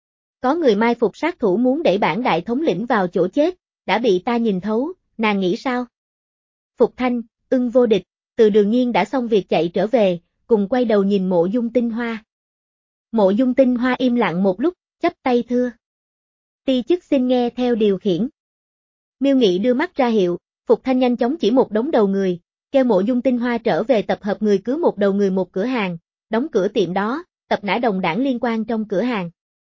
Có người mai phục sát thủ muốn đẩy bản đại thống lĩnh vào chỗ chết, đã bị ta nhìn thấu, nàng nghĩ sao? Phục Thanh, Ưng Vô Địch, Từ Đường Nhiên đã xong việc chạy trở về, cùng quay đầu nhìn Mộ Dung Tinh Hoa. Mộ Dung Tinh Hoa im lặng một lúc, chắp tay thưa. Ti chức xin nghe theo điều khiển. Miêu Nghị đưa mắt ra hiệu, Phục Thanh nhanh chóng chỉ một đống đầu người, kêu Mộ Dung Tinh Hoa trở về tập hợp người cứ một đầu người một cửa hàng, đóng cửa tiệm đó, tập nã đồng đảng liên quan trong cửa hàng.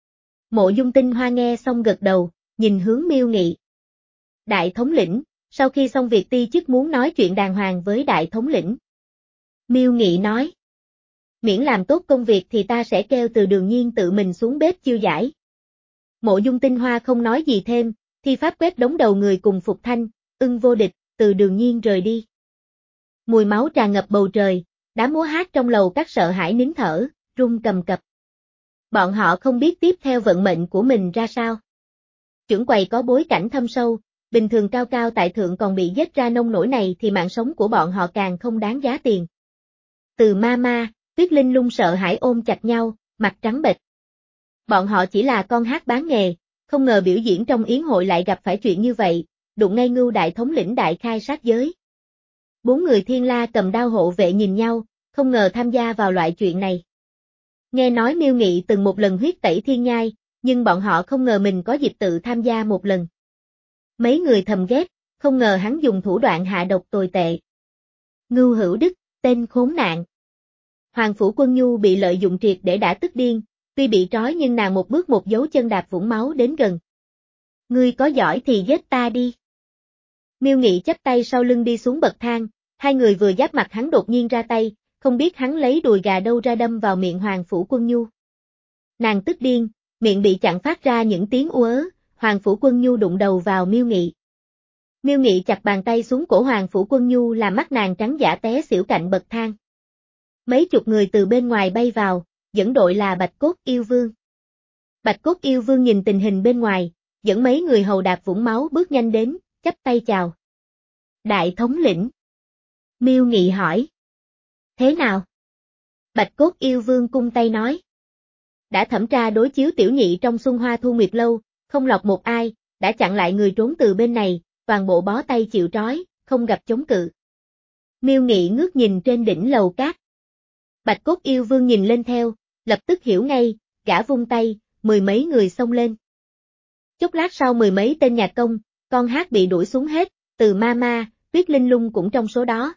Mộ Dung Tinh Hoa nghe xong gật đầu, nhìn hướng Miêu Nghị. Đại thống lĩnh, sau khi xong việc ti chức muốn nói chuyện đàng hoàng với đại thống lĩnh. Miêu Nghị nói. Miễn làm tốt công việc thì ta sẽ kêu Từ Đường Nhiên tự mình xuống bếp chiêu giải. Mộ Dung Tinh Hoa không nói gì thêm, thi pháp quét đống đầu người cùng Phục Thanh, Ưng Vô Địch, Từ Đường Nhiên rời đi. Mùi máu tràn ngập bầu trời, đám múa hát trong lầu các sợ hãi nín thở, run cầm cập. Bọn họ không biết tiếp theo vận mệnh của mình ra sao. Trưởng quầy có bối cảnh thâm sâu, bình thường cao cao tại thượng còn bị giết ra nông nỗi này thì mạng sống của bọn họ càng không đáng giá tiền. Từ ma ma, Tuyết Linh Lung sợ hãi ôm chặt nhau, mặt trắng bệch. Bọn họ chỉ là con hát bán nghề, không ngờ biểu diễn trong yến hội lại gặp phải chuyện như vậy, đụng ngay Ngưu đại thống lĩnh đại khai sát giới. Bốn người Thiên La cầm đao hộ vệ nhìn nhau, không ngờ tham gia vào loại chuyện này. Nghe nói Miêu Nghị từng một lần huyết tẩy thiên nhai, nhưng bọn họ không ngờ mình có dịp tự tham gia một lần. Mấy người thầm ghét, không ngờ hắn dùng thủ đoạn hạ độc tồi tệ. Ngưu Hữu Đức, tên khốn nạn. Hoàng Phủ Quân Nhu bị lợi dụng triệt để đã tức điên, tuy bị trói nhưng nàng một bước một dấu chân đạp vũng máu đến gần. Ngươi có giỏi thì giết ta đi. Miêu Nghị chắp tay sau lưng đi xuống bậc thang, hai người vừa giáp mặt hắn đột nhiên ra tay, không biết hắn lấy đùi gà đâu ra đâm vào miệng Hoàng Phủ Quân Nhu. Nàng tức điên, miệng bị chặn phát ra những tiếng u ớ, Hoàng Phủ Quân Nhu đụng đầu vào Miêu Nghị. Miêu Nghị chặt bàn tay xuống cổ Hoàng Phủ Quân Nhu làm mắt nàng trắng dã té xỉu cạnh bậc thang. Mấy chục người từ bên ngoài bay vào, dẫn đội là Bạch Cốt Yêu Vương. Bạch Cốt Yêu Vương nhìn tình hình bên ngoài, dẫn mấy người hầu đạp vũng máu bước nhanh đến, chắp tay chào. Đại thống lĩnh. Miêu Nghị hỏi. Thế nào? Bạch Cốt Yêu Vương cung tay nói. Đã thẩm tra đối chiếu tiểu nhị trong Xuân Hoa Thu Nguyệt Lâu, không lọt một ai, đã chặn lại người trốn từ bên này, toàn bộ bó tay chịu trói, không gặp chống cự. Miêu Nghị ngước nhìn trên đỉnh lầu cát. Bạch Cốt Yêu Vương nhìn lên theo, lập tức hiểu ngay, gã vung tay, mười mấy người xông lên. Chốc lát sau mười mấy tên nhạc công, con hát bị đuổi xuống hết, từ ma ma, Tuyết Linh Lung cũng trong số đó.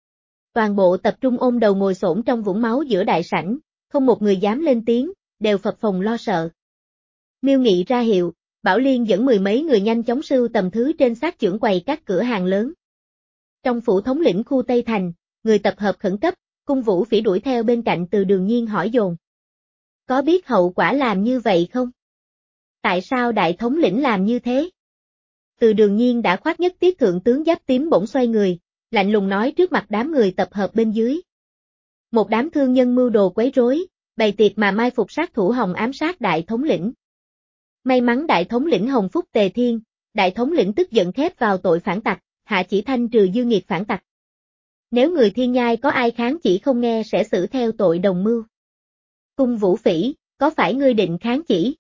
Toàn bộ tập trung ôm đầu ngồi xổm trong vũng máu giữa đại sảnh, không một người dám lên tiếng, đều phập phồng lo sợ. Miêu Nghị ra hiệu, Bảo Liên dẫn mười mấy người nhanh chóng sưu tầm thứ trên xác chưởng quầy các cửa hàng lớn. Trong phủ thống lĩnh khu Tây Thành, người tập hợp khẩn cấp, Cung Vũ Phỉ đuổi theo bên cạnh Từ Đường Nhiên hỏi dồn. Có biết hậu quả làm như vậy không? Tại sao đại thống lĩnh làm như thế? Từ Đường Nhiên đã khoát nhất tiết thượng tướng giáp tím bỗng xoay người, lạnh lùng nói trước mặt đám người tập hợp bên dưới. Một đám thương nhân mưu đồ quấy rối, bày tiệc mà mai phục sát thủ Hồng ám sát đại thống lĩnh. May mắn đại thống lĩnh Hồng Phúc Tề Thiên, đại thống lĩnh tức giận khép vào tội phản tặc, hạ chỉ thanh trừ dư nghiệt phản tặc. Nếu người Thiên Nhai có ai kháng chỉ không nghe sẽ xử theo tội đồng mưu. Cung Vũ Phỉ, có phải ngươi định kháng chỉ?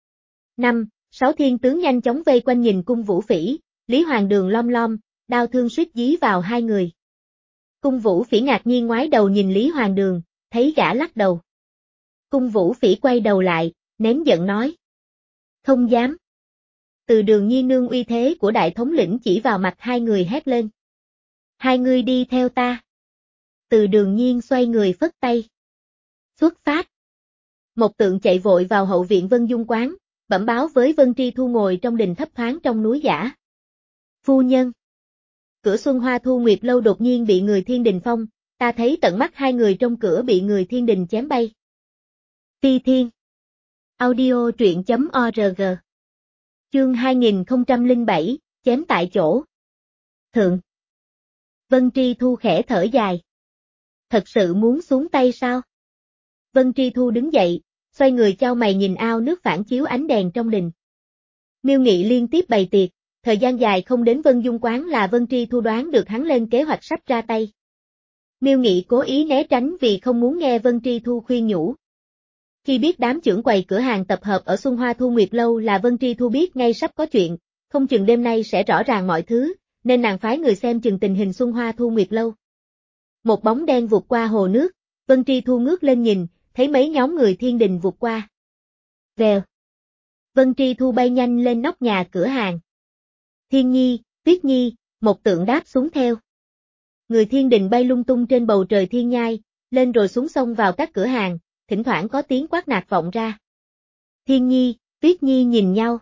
Năm, sáu thiên tướng nhanh chóng vây quanh nhìn Cung Vũ Phỉ, Lý Hoàng Đường lom lom, đao thương suýt dí vào hai người. Cung Vũ Phỉ ngạc nhiên ngoái đầu nhìn Lý Hoàng Đường, thấy gã lắc đầu. Cung Vũ Phỉ quay đầu lại, nén giận nói. Không dám. Từ Đường Nhi nương uy thế của đại thống lĩnh chỉ vào mặt hai người hét lên. Hai người đi theo ta. Từ Đường Nhiên xoay người phất tay. Xuất phát. Một tượng chạy vội vào hậu viện Vân Dung quán, bẩm báo với Vân Tri Thu ngồi trong đình thấp thoáng trong núi giả. Phu nhân. Cửa Xuân Hoa Thu Nguyệt Lâu đột nhiên bị người Thiên Đình phong, ta thấy tận mắt hai người trong cửa bị người Thiên Đình chém bay. Ti Thiên. Audio truyện chấm org. Chương hai nghìn không trăm lẻ bảy, chém tại chỗ. Thượng. Vân Tri Thu khẽ thở dài. Thật sự muốn xuống tay sao? Vân Tri Thu đứng dậy, xoay người chau mày nhìn ao nước phản chiếu ánh đèn trong đình. Miêu Nghị liên tiếp bày tiệc, thời gian dài không đến Vân Dung quán là Vân Tri Thu đoán được hắn lên kế hoạch sắp ra tay. Miêu Nghị cố ý né tránh vì không muốn nghe Vân Tri Thu khuyên nhủ. Khi biết đám trưởng quầy cửa hàng tập hợp ở Xuân Hoa Thu Nguyệt Lâu là Vân Tri Thu biết ngay sắp có chuyện, không chừng đêm nay sẽ rõ ràng mọi thứ, nên nàng phái người xem chừng tình hình Xuân Hoa Thu Nguyệt Lâu. Một bóng đen vụt qua hồ nước, Vân Tri Thu ngước lên nhìn, thấy mấy nhóm người thiên đình vụt qua. Vèo. Vân Tri Thu bay nhanh lên nóc nhà cửa hàng. Thiên Nhi, Tuyết Nhi, một tượng đáp xuống theo. Người thiên đình bay lung tung trên bầu trời thiên nhai, lên rồi xuống xông vào các cửa hàng, thỉnh thoảng có tiếng quát nạt vọng ra. Thiên Nhi, Tuyết Nhi nhìn nhau.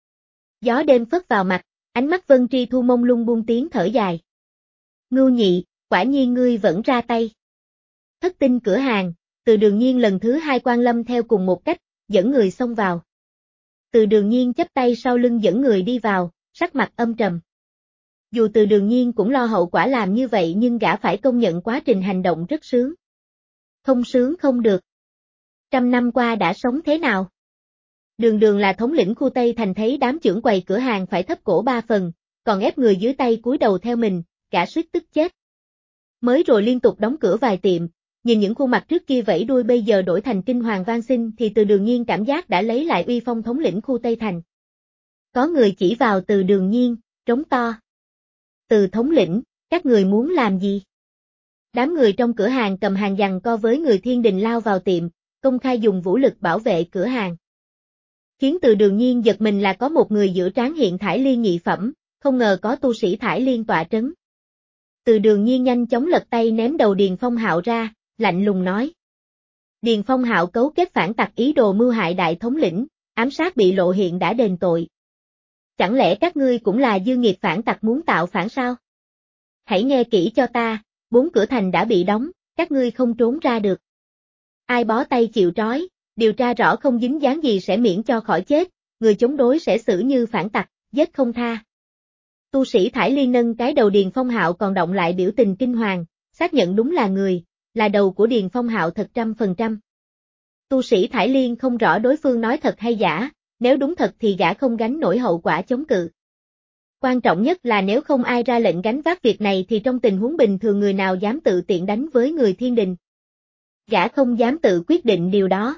Gió đêm phất vào mặt, ánh mắt Vân Tri Thu mông lung buông tiếng thở dài. Ngưu Nhị, quả nhiên ngươi vẫn ra tay. Thất tinh cửa hàng, Từ Đường Nhiên lần thứ hai quan lâm theo cùng một cách, dẫn người xông vào. Từ Đường Nhiên chắp tay sau lưng dẫn người đi vào, sắc mặt âm trầm. Dù Từ Đường Nhiên cũng lo hậu quả làm như vậy nhưng gã phải công nhận quá trình hành động rất sướng. Không sướng không được. Trăm năm qua đã sống thế nào? Đường Đường là thống lĩnh khu Tây Thành thấy đám trưởng quầy cửa hàng phải thấp cổ ba phần, còn ép người dưới tay cúi đầu theo mình, gã suýt tức chết. Mới rồi liên tục đóng cửa vài tiệm, nhìn những khuôn mặt trước kia vẫy đuôi bây giờ đổi thành kinh hoàng vang sinh thì Từ Đường Nhiên cảm giác đã lấy lại uy phong thống lĩnh khu Tây Thành. Có người chỉ vào Từ Đường Nhiên, trống to. Từ thống lĩnh, các người muốn làm gì? Đám người trong cửa hàng cầm hàng giằng co với người thiên đình lao vào tiệm, công khai dùng vũ lực bảo vệ cửa hàng. Khiến Từ Đường Nhiên giật mình là có một người giữa tráng hiện thải liên nhị phẩm, không ngờ có tu sĩ thải liên tọa trấn. Từ Đường Nhiên nhanh chóng lật tay ném đầu Điền Phong Hạo ra, lạnh lùng nói. Điền Phong Hạo cấu kết phản tặc ý đồ mưu hại đại thống lĩnh, ám sát bị lộ hiện đã đền tội. Chẳng lẽ các ngươi cũng là dư nghiệp phản tặc muốn tạo phản sao? Hãy nghe kỹ cho ta, bốn cửa thành đã bị đóng, các ngươi không trốn ra được. Ai bó tay chịu trói, điều tra rõ không dính dáng gì sẽ miễn cho khỏi chết, người chống đối sẽ xử như phản tặc, giết không tha. Tu sĩ thải liên nâng cái đầu Điền Phong Hạo còn động lại biểu tình kinh hoàng, xác nhận đúng là người, là đầu của Điền Phong Hạo thật trăm phần trăm. Tu sĩ thải liên không rõ đối phương nói thật hay giả, nếu đúng thật thì gã không gánh nổi hậu quả chống cự. Quan trọng nhất là nếu không ai ra lệnh gánh vác việc này thì trong tình huống bình thường người nào dám tự tiện đánh với người thiên đình. Gã không dám tự quyết định điều đó.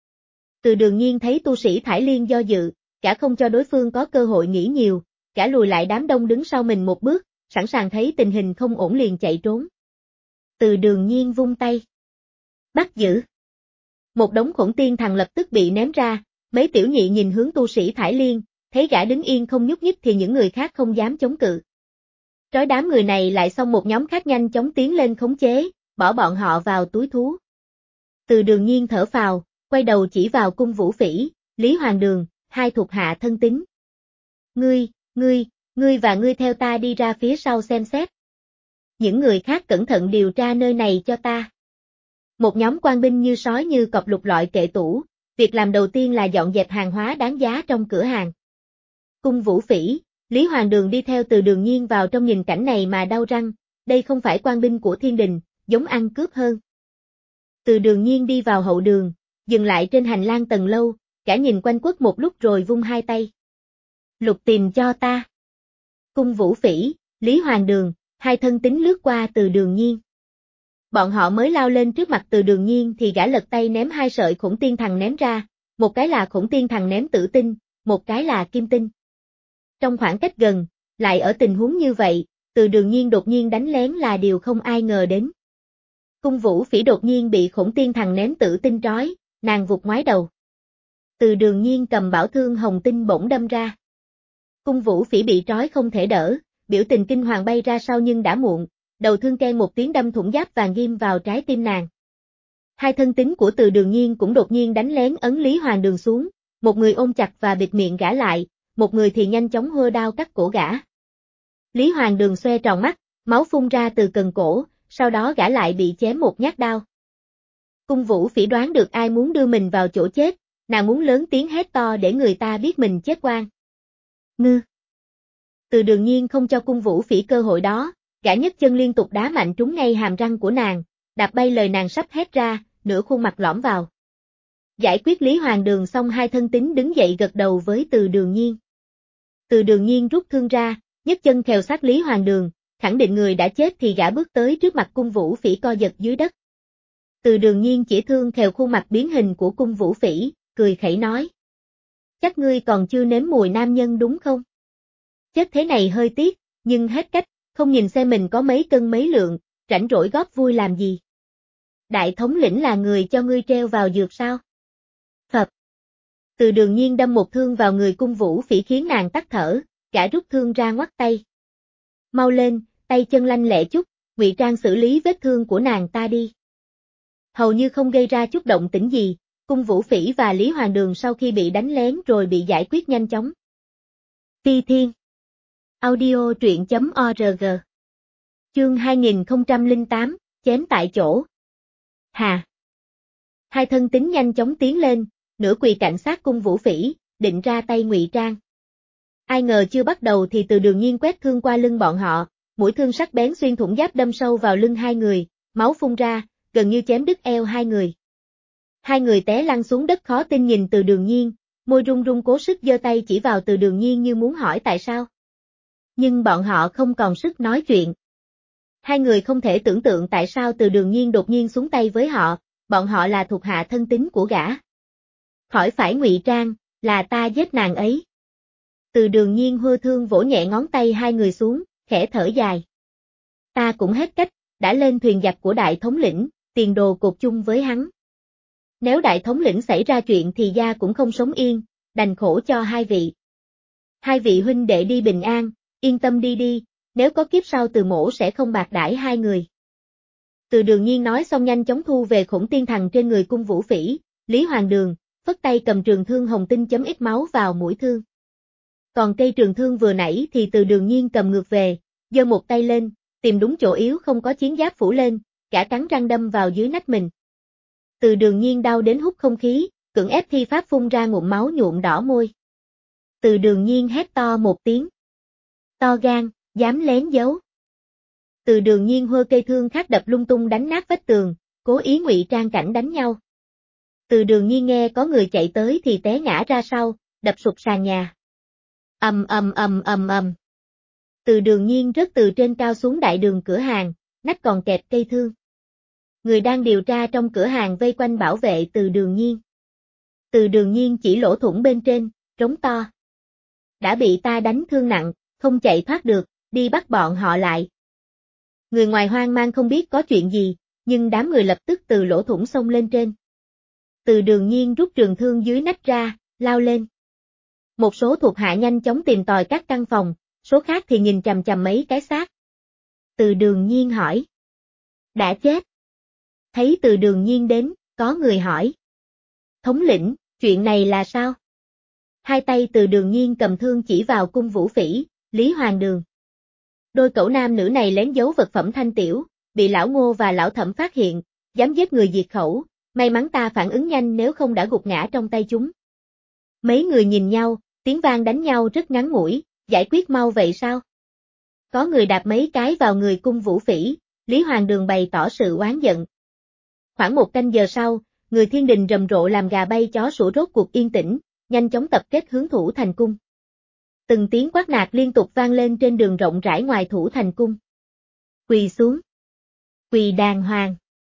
Từ Đường Nhiên thấy tu sĩ thải liên do dự, gã không cho đối phương có cơ hội nghĩ nhiều, gã lùi lại đám đông đứng sau mình một bước, sẵn sàng thấy tình hình không ổn liền chạy trốn. Từ Đường Nhiên vung tay. Bắt giữ. Một đống khổng tiên thằng lập tức bị ném ra, mấy tiểu nhị nhìn hướng tu sĩ thải liên, thấy gã đứng yên không nhúc nhích thì những người khác không dám chống cự. Trói đám người này lại xong một nhóm khác nhanh chóng tiến lên khống chế, bỏ bọn họ vào túi thú. Từ Đường Nhiên thở phào, quay đầu chỉ vào Cung Vũ Phỉ, Lý Hoàng Đường, hai thuộc hạ thân tín. Ngươi, ngươi, ngươi và ngươi theo ta đi ra phía sau xem xét. Những người khác cẩn thận điều tra nơi này cho ta. Một nhóm quan binh như sói như cọp lục lọi kệ tủ, việc làm đầu tiên là dọn dẹp hàng hóa đáng giá trong cửa hàng. Cung Vũ Phỉ, Lý Hoàng Đường đi theo Từ Đường Nhiên vào trong nhìn cảnh này mà đau răng, đây không phải quan binh của thiên đình, giống ăn cướp hơn. Từ Đường Nhiên đi vào hậu đường, dừng lại trên hành lang tầng lâu, cả nhìn quanh quất một lúc rồi vung hai tay. Lục tìm cho ta. Cung Vũ Phỉ, Lý Hoàng Đường, hai thân tín lướt qua Từ Đường Nhiên. Bọn họ mới lao lên trước mặt Từ Đường Nhiên thì gã lật tay ném hai sợi khổng tiên thằng ném ra, một cái là khổng tiên thằng ném tử tinh, một cái là kim tinh. Trong khoảng cách gần, lại ở tình huống như vậy, Từ Đường Nhiên đột nhiên đánh lén là điều không ai ngờ đến. Cung Vũ Phỉ đột nhiên bị khổng tiên thằng ném tử tinh trói, nàng vụt ngoái đầu. Từ Đường Nhiên cầm bảo thương hồng tinh bỗng đâm ra. Cung Vũ Phỉ bị trói không thể đỡ, biểu tình kinh hoàng bay ra sau nhưng đã muộn, đầu thương keng một tiếng đâm thủng giáp vàng ghim vào trái tim nàng. Hai thân tín của Từ Đường Nhiên cũng đột nhiên đánh lén ấn Lý Hoàng Đường xuống, một người ôm chặt và bịt miệng gã lại, một người thì nhanh chóng hơ đao cắt cổ gã. Lý Hoàng Đường xoe tròn mắt, máu phun ra từ cần cổ, sau đó gã lại bị chém một nhát đao. Cung Vũ Phỉ đoán được ai muốn đưa mình vào chỗ chết, nàng muốn lớn tiếng hét to để người ta biết mình chết oan. Ngư. Từ Đường Nhiên không cho Cung Vũ Phỉ cơ hội đó, gã nhấc chân liên tục đá mạnh trúng ngay hàm răng của nàng, đạp bay lời nàng sắp hét ra, nửa khuôn mặt lõm vào. Giải quyết Lý Hoàng Đường xong hai thân tín đứng dậy gật đầu với Từ Đường Nhiên. Từ Đường Nhiên rút thương ra, nhấc chân khều sát Lý Hoàng Đường, khẳng định người đã chết thì gã bước tới trước mặt Cung Vũ Phỉ co giật dưới đất. Từ Đường Nhiên chỉ thương theo khuôn mặt biến hình của Cung Vũ Phỉ, cười khẩy nói. Chắc ngươi còn chưa nếm mùi nam nhân đúng không? Chết thế này hơi tiếc, nhưng hết cách, không nhìn xem mình có mấy cân mấy lượng, rảnh rỗi góp vui làm gì. Đại thống lĩnh là người cho ngươi treo vào dược sao? Phập. Từ Đường Nhiên đâm một thương vào người Cung Vũ Phỉ khiến nàng tắt thở, gã rút thương ra ngoắt tay. Mau lên, tay chân lanh lẹ chút, ngụy trang xử lý vết thương của nàng ta đi. Hầu như không gây ra chút động tĩnh gì, Cung Vũ Phỉ và Lý Hoàng Đường sau khi bị đánh lén rồi bị giải quyết nhanh chóng. Phi Thiên Audio truyện chấm org Chương hai nghìn không trăm lẻ tám, chém tại chỗ. Hà. Hai thân tín nhanh chóng tiến lên, nửa quỳ cạnh sát Cung Vũ Phỉ, định ra tay ngụy trang. Ai ngờ chưa bắt đầu thì Từ Đường Nhiên quét thương qua lưng bọn họ, mũi thương sắc bén xuyên thủng giáp đâm sâu vào lưng hai người, máu phun ra, gần như chém đứt eo hai người. Hai người té lăn xuống đất khó tin nhìn Từ Đường Nhiên, môi run run cố sức giơ tay chỉ vào Từ Đường Nhiên như muốn hỏi tại sao. Nhưng bọn họ không còn sức nói chuyện. Hai người không thể tưởng tượng tại sao Từ Đường Nhiên đột nhiên xuống tay với họ, bọn họ là thuộc hạ thân tín của gã. Khỏi phải ngụy trang, là ta giết nàng ấy. Từ Đường Nhiên hơ thương vỗ nhẹ ngón tay hai người xuống, khẽ thở dài. Ta cũng hết cách, đã lên thuyền giặc của đại thống lĩnh, tiền đồ cột chung với hắn. Nếu đại thống lĩnh xảy ra chuyện thì gia cũng không sống yên, đành khổ cho hai vị. Hai vị huynh đệ đi bình an, yên tâm đi đi, nếu có kiếp sau Từ mỗ sẽ không bạc đãi hai người. Từ Đường Nhiên nói xong nhanh chóng thu về khổng tiên thần trên người Cung Vũ Phỉ, Lý Hoàng Đường, phất tay cầm trường thương hồng tinh chấm ít máu vào mũi thương. Còn cây trường thương vừa nãy thì Từ Đường Nhiên cầm ngược về, giơ một tay lên, tìm đúng chỗ yếu không có chiến giáp phủ lên, cả cắn răng đâm vào dưới nách mình. Từ Đường Nhiên đau đến hút không khí, cưỡng ép thi pháp phun ra ngụm máu nhuộm đỏ môi. Từ Đường Nhiên hét to một tiếng. To gan, dám lén giấu. Từ Đường Nhiên hơ cây thương khác đập lung tung đánh nát vách tường, cố ý ngụy trang cảnh đánh nhau. Từ Đường Nhiên nghe có người chạy tới thì té ngã ra sau, đập sụp sàn nhà. Ầm ầm ầm ầm ầm. Từ Đường Nhiên rớt từ trên cao xuống đại đường cửa hàng, nách còn kẹp cây thương. Người đang điều tra trong cửa hàng vây quanh bảo vệ Từ Đường Nhiên. Từ Đường Nhiên chỉ lỗ thủng bên trên, trống to. Đã bị ta đánh thương nặng, không chạy thoát được, đi bắt bọn họ lại. Người ngoài hoang mang không biết có chuyện gì, nhưng đám người lập tức từ lỗ thủng xông lên trên. Từ Đường Nhiên rút trường thương dưới nách ra, lao lên. Một số thuộc hạ nhanh chóng tìm tòi các căn phòng, số khác thì nhìn chằm chằm mấy cái xác. Từ Đường Nhiên hỏi. Đã chết. Thấy Từ Đường Nhiên đến, có người hỏi. Thống lĩnh, chuyện này là sao? Hai tay Từ Đường Nhiên cầm thương chỉ vào Cung Vũ Phỉ, Lý Hoàng Đường. Đôi cẩu nam nữ này lén giấu vật phẩm thanh tiểu, bị lão Ngô và lão Thẩm phát hiện, dám giết người diệt khẩu, may mắn ta phản ứng nhanh nếu không đã gục ngã trong tay chúng. Mấy người nhìn nhau, tiếng vang đánh nhau rất ngắn ngủi, giải quyết mau vậy sao? Có người đạp mấy cái vào người Cung Vũ Phỉ, Lý Hoàng Đường bày tỏ sự oán giận. Khoảng một canh giờ sau, người thiên đình rầm rộ làm gà bay chó sủa rốt cuộc yên tĩnh, nhanh chóng tập kết hướng Thủ Thành Cung. Từng tiếng quát nạt liên tục vang lên trên đường rộng rãi ngoài Thủ Thành Cung. Quỳ xuống. Quỳ đàng hoàng.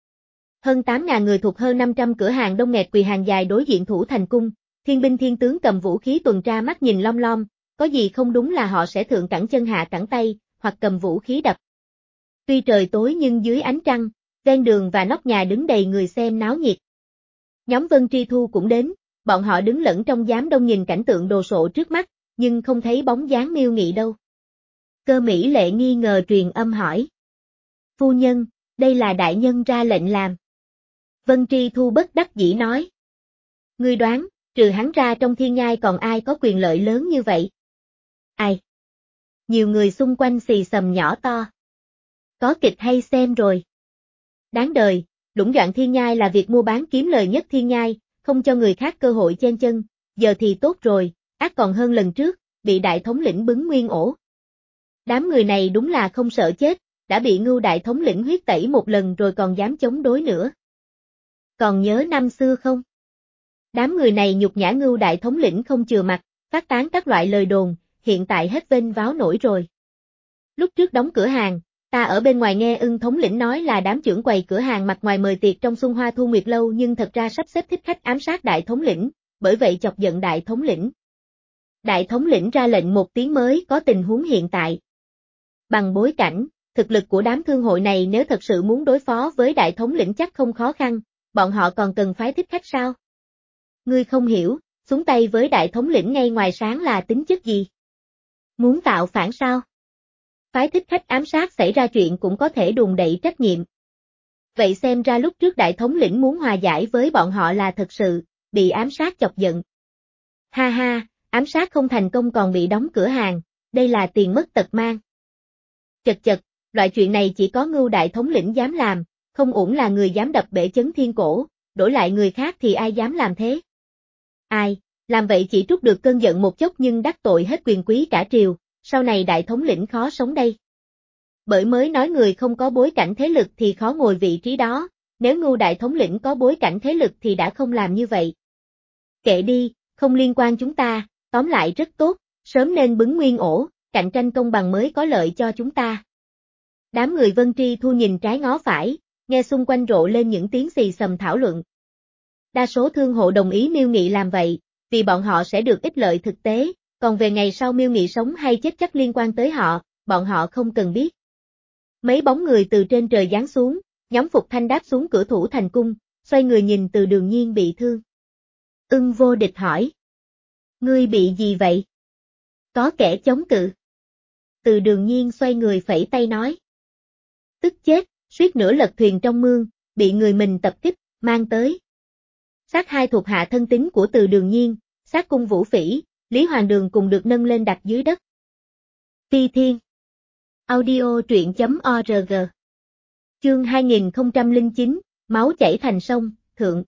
Hơn tám nghìn người thuộc hơn năm trăm cửa hàng đông nghẹt quỳ hàng dài đối diện Thủ Thành Cung, thiên binh thiên tướng cầm vũ khí tuần tra mắt nhìn lom lom, có gì không đúng là họ sẽ thượng cẳng chân hạ cẳng tay, hoặc cầm vũ khí đập. Tuy trời tối nhưng dưới ánh trăng, ven đường và nóc nhà đứng đầy người xem náo nhiệt. Nhóm Vân Tri Thu cũng đến, bọn họ đứng lẫn trong giám đông nhìn cảnh tượng đồ sộ trước mắt, nhưng không thấy bóng dáng Miêu Nghị đâu. Cơ Mỹ Lệ nghi ngờ truyền âm hỏi. Phu nhân, đây là đại nhân ra lệnh làm. Vân Tri Thu bất đắc dĩ nói. Ngươi đoán, trừ hắn ra trong thiên nhai còn ai có quyền lợi lớn như vậy? Ai? Nhiều người xung quanh xì xầm nhỏ to. Có kịch hay xem rồi. Đáng đời, lũng đoạn thiên nhai là việc mua bán kiếm lời nhất thiên nhai, không cho người khác cơ hội chen chân, giờ thì tốt rồi, ác còn hơn lần trước, bị đại thống lĩnh bứng nguyên ổ. Đám người này đúng là không sợ chết, đã bị Ngưu đại thống lĩnh huyết tẩy một lần rồi còn dám chống đối nữa. Còn nhớ năm xưa không? Đám người này nhục nhã Ngưu đại thống lĩnh không chừa mặt, phát tán các loại lời đồn, hiện tại hết vênh váo nổi rồi. Lúc trước đóng cửa hàng, Ta ở bên ngoài nghe Ưng thống lĩnh nói là đám trưởng quầy cửa hàng mặt ngoài mời tiệc trong Xuân Hoa Thu Nguyệt lâu nhưng thật ra sắp xếp thích khách ám sát đại thống lĩnh, bởi vậy chọc giận đại thống lĩnh. Đại thống lĩnh ra lệnh một tiếng mới có tình huống hiện tại. Bằng bối cảnh, thực lực của đám thương hội này nếu thật sự muốn đối phó với đại thống lĩnh chắc không khó khăn, bọn họ còn cần phái thích khách sao? Ngươi không hiểu, xuống tay với đại thống lĩnh ngay ngoài sáng là tính chất gì? Muốn tạo phản sao? Phái thích khách ám sát xảy ra chuyện cũng có thể đùn đẩy trách nhiệm. Vậy xem ra lúc trước đại thống lĩnh muốn hòa giải với bọn họ là thật sự, bị ám sát chọc giận. Ha ha, ám sát không thành công còn bị đóng cửa hàng, đây là tiền mất tật mang. Chật chật, loại chuyện này chỉ có Ngưu đại thống lĩnh dám làm, không uổng là người dám đập bể chấn thiên cổ, đổi lại người khác thì ai dám làm thế? Ai, làm vậy chỉ trút được cơn giận một chốc nhưng đắc tội hết quyền quý cả triều, sau này đại thống lĩnh khó sống đây. Bởi mới nói người không có bối cảnh thế lực thì khó ngồi vị trí đó, nếu Ngưu đại thống lĩnh có bối cảnh thế lực thì đã không làm như vậy. Kệ đi, không liên quan chúng ta, tóm lại rất tốt, sớm nên bứng nguyên ổ, cạnh tranh công bằng mới có lợi cho chúng ta. Đám người Vân Tri Thu nhìn trái ngó phải, nghe xung quanh rộ lên những tiếng xì xầm thảo luận. Đa số thương hộ đồng ý Miêu Nghị làm vậy, vì bọn họ sẽ được ích lợi thực tế, còn về ngày sau Miêu Nghị sống hay chết chắc liên quan tới họ, bọn họ không cần biết. Mấy bóng người từ trên trời giáng xuống, nhóm Phục Thanh đáp xuống cửa thủ thành cung, xoay người nhìn Từ Đường Nhiên bị thương. Ưng Vô Địch hỏi. Ngươi bị gì vậy? Có kẻ chống cự. Từ Đường Nhiên xoay người phẩy tay nói. Tức chết, suýt nữa lật thuyền trong mương, bị người mình tập kích, mang tới. Xác hai thuộc hạ thân tín của Từ Đường Nhiên, xác Cung Vũ Phỉ, Lý Hoàng Đường cùng được nâng lên đặt dưới đất. Phi Thiên. Audio truyện chấm org. Chương hai nghìn không trăm lẻ chín, máu chảy thành sông, thượng.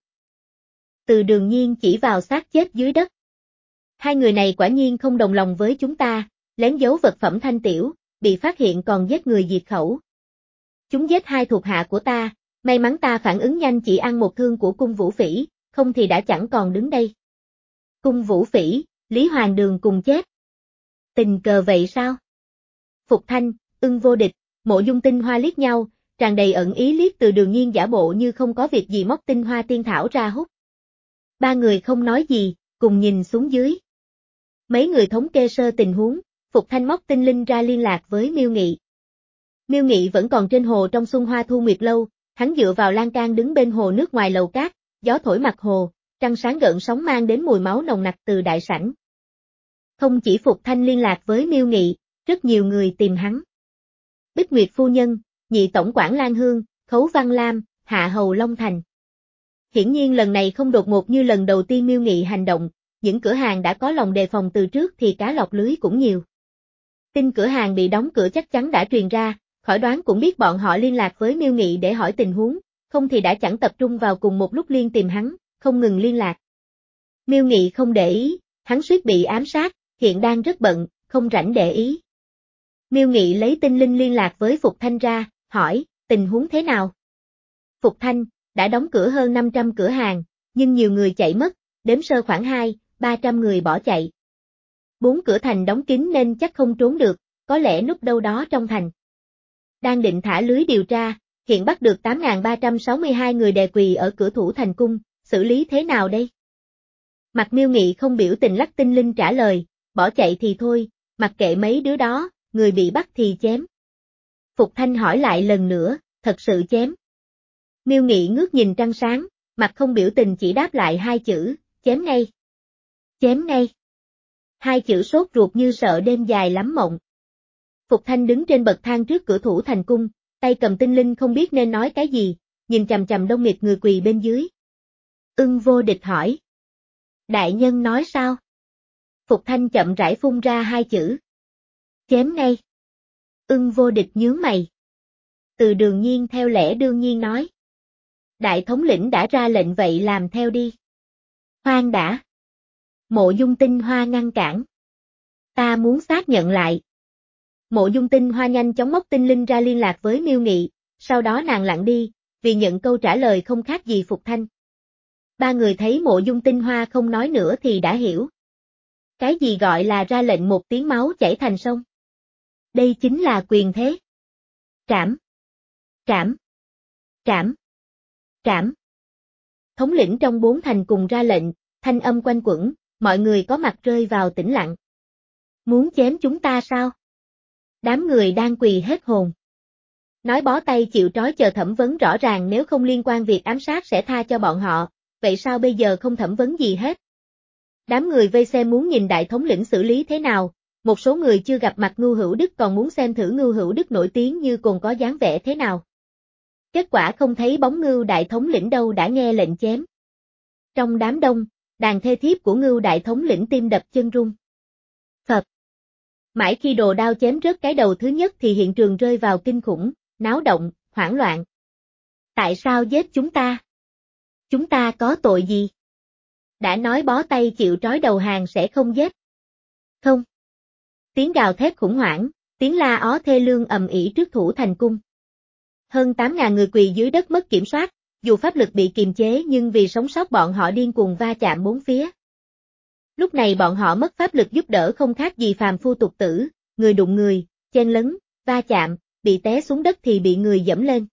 Từ Đường Nhiên chỉ vào xác chết dưới đất. Hai người này quả nhiên không đồng lòng với chúng ta, lén giấu vật phẩm thanh tiểu, bị phát hiện còn giết người diệt khẩu. Chúng giết hai thuộc hạ của ta, may mắn ta phản ứng nhanh chỉ ăn một thương của Cung Vũ Phỉ, không thì đã chẳng còn đứng đây. Cung Vũ Phỉ, Lý Hoàng Đường cùng chết. Tình cờ vậy sao? Phục Thanh, Ưng Vô Địch, Mộ Dung Tinh Hoa liếc nhau, tràn đầy ẩn ý liếc Từ Đường Nhiên giả bộ như không có việc gì móc tinh hoa tiên thảo ra hút. Ba người không nói gì, cùng nhìn xuống dưới. Mấy người thống kê sơ tình huống, Phục Thanh móc tinh linh ra liên lạc với Miêu Nghị. Miêu Nghị vẫn còn trên hồ trong Xuân Hoa Thu Nguyệt lâu, hắn dựa vào lan can đứng bên hồ nước ngoài lầu cát, gió thổi mặt hồ, trăng sáng gợn sóng mang đến mùi máu nồng nặc từ đại sảnh. Không chỉ Phục Thanh liên lạc với Miêu Nghị, rất nhiều người tìm hắn. Bích Nguyệt phu nhân, nhị tổng quản Lan Hương, Khấu Văn Lam, Hạ hầu Long Thành. Hiển nhiên lần này không đột ngột như lần đầu tiên Miêu Nghị hành động, những cửa hàng đã có lòng đề phòng từ trước thì cá lọt lưới cũng nhiều. Tin cửa hàng bị đóng cửa chắc chắn đã truyền ra, khỏi đoán cũng biết bọn họ liên lạc với Miêu Nghị để hỏi tình huống, không thì đã chẳng tập trung vào cùng một lúc liên tìm hắn, không ngừng liên lạc. Miêu Nghị không để ý, hắn suýt bị ám sát, hiện đang rất bận, không rảnh để ý. Miêu Nghị lấy tinh linh liên lạc với Phục Thanh ra, hỏi, tình huống thế nào? Phục Thanh, đã đóng cửa hơn năm trăm cửa hàng, nhưng nhiều người chạy mất, đếm sơ khoảng hai, ba trăm người bỏ chạy. Bốn cửa thành đóng kín nên chắc không trốn được, có lẽ núp đâu đó trong thành. Đang định thả lưới điều tra, hiện bắt được tám nghìn ba trăm sáu mươi hai người đè quỳ ở cửa thủ thành cung, xử lý thế nào đây? Mặt Miêu Nghị không biểu tình lắc tinh linh trả lời, bỏ chạy thì thôi, mặc kệ mấy đứa đó, người bị bắt thì chém. Phục Thanh hỏi lại lần nữa, thật sự chém. Miêu Nghị ngước nhìn trăng sáng, mặt không biểu tình chỉ đáp lại hai chữ, chém ngay. Chém ngay. Hai chữ sốt ruột như sợ đêm dài lắm mộng. Phục Thanh đứng trên bậc thang trước cửa thủ thành cung, tay cầm tinh linh không biết nên nói cái gì, nhìn chằm chằm đông nghịt người quỳ bên dưới. Ưng Vô Địch hỏi. Đại nhân nói sao? Phục Thanh chậm rãi phun ra hai chữ. Chém ngay. Ưng Vô Địch nhướng mày. Từ Đường Nhiên theo lẽ đương nhiên nói. Đại thống lĩnh đã ra lệnh vậy làm theo đi. Khoan đã. Mộ Dung Tinh Hoa ngăn cản. Ta muốn xác nhận lại. Mộ Dung Tinh Hoa nhanh chóng móc tinh linh ra liên lạc với Miêu Nghị, sau đó nàng lặng đi, vì nhận câu trả lời không khác gì Phục Thanh. Ba người thấy Mộ Dung Tinh Hoa không nói nữa thì đã hiểu. Cái gì gọi là ra lệnh một tiếng máu chảy thành sông? Đây chính là quyền thế. Trảm! Trảm! Trảm! Trảm! Thống lĩnh trong bốn thành cùng ra lệnh, thanh âm quanh quẩn, mọi người có mặt rơi vào tĩnh lặng. Muốn chém chúng ta sao? Đám người đang quỳ hết hồn. Nói bó tay chịu trói chờ thẩm vấn rõ ràng, nếu không liên quan việc ám sát sẽ tha cho bọn họ, vậy sao bây giờ không thẩm vấn gì hết? Đám người vây xem muốn nhìn đại thống lĩnh xử lý thế nào, một số người chưa gặp mặt Ngưu Hữu Đức còn muốn xem thử Ngưu Hữu Đức nổi tiếng như cồn có dáng vẻ thế nào. Kết quả không thấy bóng Ngưu đại thống lĩnh đâu đã nghe lệnh chém. Trong đám đông, đàn thê thiếp của Ngưu đại thống lĩnh tim đập chân run. Phập. Mãi khi đồ đao chém rớt cái đầu thứ nhất thì hiện trường rơi vào kinh khủng, náo động, hoảng loạn. Tại sao giết chúng ta? Chúng ta có tội gì? Đã nói bó tay chịu trói đầu hàng sẽ không giết. Không. Tiếng gào thét khủng hoảng, tiếng la ó thê lương ầm ĩ trước thủ thành cung. Hơn tám ngàn người quỳ dưới đất mất kiểm soát, dù pháp lực bị kiềm chế nhưng vì sống sót bọn họ điên cuồng va chạm bốn phía. Lúc này bọn họ mất pháp lực giúp đỡ không khác gì phàm phu tục tử, người đụng người, chen lấn, va chạm, bị té xuống đất thì bị người dẫm lên.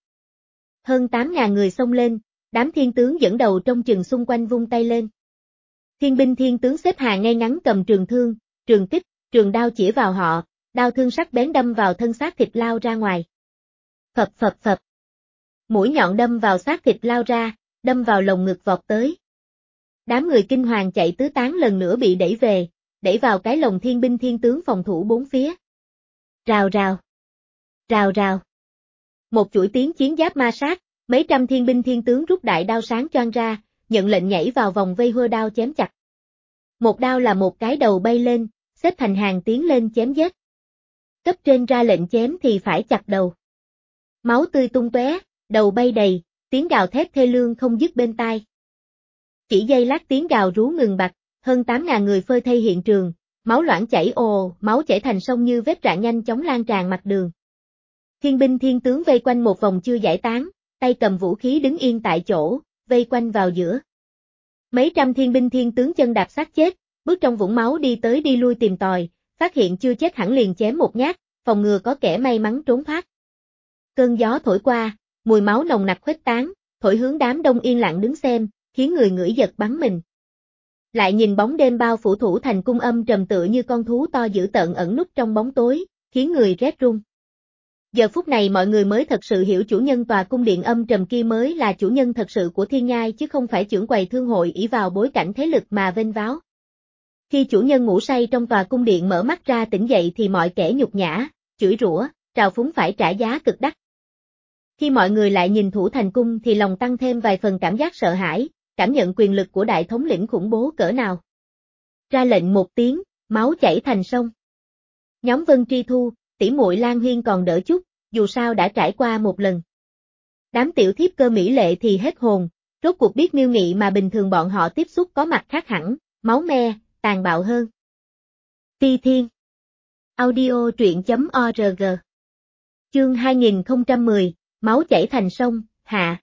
Hơn tám ngàn người xông lên, đám thiên tướng dẫn đầu trong chừng xung quanh vung tay lên. Thiên binh thiên tướng xếp hàng ngay ngắn cầm trường thương, trường kích, trường đao chĩa vào họ, đao thương sắc bén đâm vào thân xác thịt lao ra ngoài. Phập phập phập. Mũi nhọn đâm vào xác thịt lao ra, đâm vào lồng ngực vọt tới. Đám người kinh hoàng chạy tứ tán lần nữa bị đẩy về, đẩy vào cái lồng thiên binh thiên tướng phòng thủ bốn phía. Rào rào. Rào rào. Một chuỗi tiếng chiến giáp ma sát, mấy trăm thiên binh thiên tướng rút đại đao sáng choang ra, nhận lệnh nhảy vào vòng vây hơ đao chém chặt. Một đao là một cái đầu bay lên, xếp thành hàng tiến lên chém giết. Cấp trên ra lệnh chém thì phải chặt đầu. Máu tươi tung tóe, đầu bay đầy, tiếng gào thét thê lương không dứt bên tai. Chỉ giây lát tiếng gào rú ngừng bặt, hơn tám ngàn người phơi thây hiện trường, máu loãng chảy ồ, máu chảy thành sông như vết rạn nhanh chóng lan tràn mặt đường. Thiên binh thiên tướng vây quanh một vòng chưa giải tán, tay cầm vũ khí đứng yên tại chỗ, vây quanh vào giữa. Mấy trăm thiên binh thiên tướng chân đạp xác chết, bước trong vũng máu đi tới đi lui tìm tòi, phát hiện chưa chết hẳn liền chém một nhát, phòng ngừa có kẻ may mắn trốn thoát. Cơn gió thổi qua, mùi máu nồng nặc khuếch tán, thổi hướng đám đông yên lặng đứng xem, khiến người ngửi giật bắn mình. Lại nhìn bóng đêm bao phủ thủ thành cung âm trầm tựa như con thú to dữ tợn ẩn núp trong bóng tối, khiến người rét run. Giờ phút này mọi người mới thật sự hiểu chủ nhân tòa cung điện âm trầm kia mới là chủ nhân thật sự của Thiên Nhai chứ không phải trưởng quầy thương hội ỷ vào bối cảnh thế lực mà vênh váo. Khi chủ nhân ngủ say trong tòa cung điện mở mắt ra tỉnh dậy thì mọi kẻ nhục nhã, chửi rủa, trào phúng phải trả giá cực đắt. Khi mọi người lại nhìn thủ thành cung thì lòng tăng thêm vài phần cảm giác sợ hãi, cảm nhận quyền lực của đại thống lĩnh khủng bố cỡ nào. Ra lệnh một tiếng, máu chảy thành sông. Nhóm Vân Tri Thu, tỷ muội Lan Huyên còn đỡ chút, dù sao đã trải qua một lần. Đám tiểu thiếp Cơ Mỹ Lệ thì hết hồn, rốt cuộc biết Miêu Nghị mà bình thường bọn họ tiếp xúc có mặt khác hẳn, máu me, tàn bạo hơn. Ti Thiên. Audio truyện chấm org. Chương hai nghìn không trăm mười, máu chảy thành sông, hạ.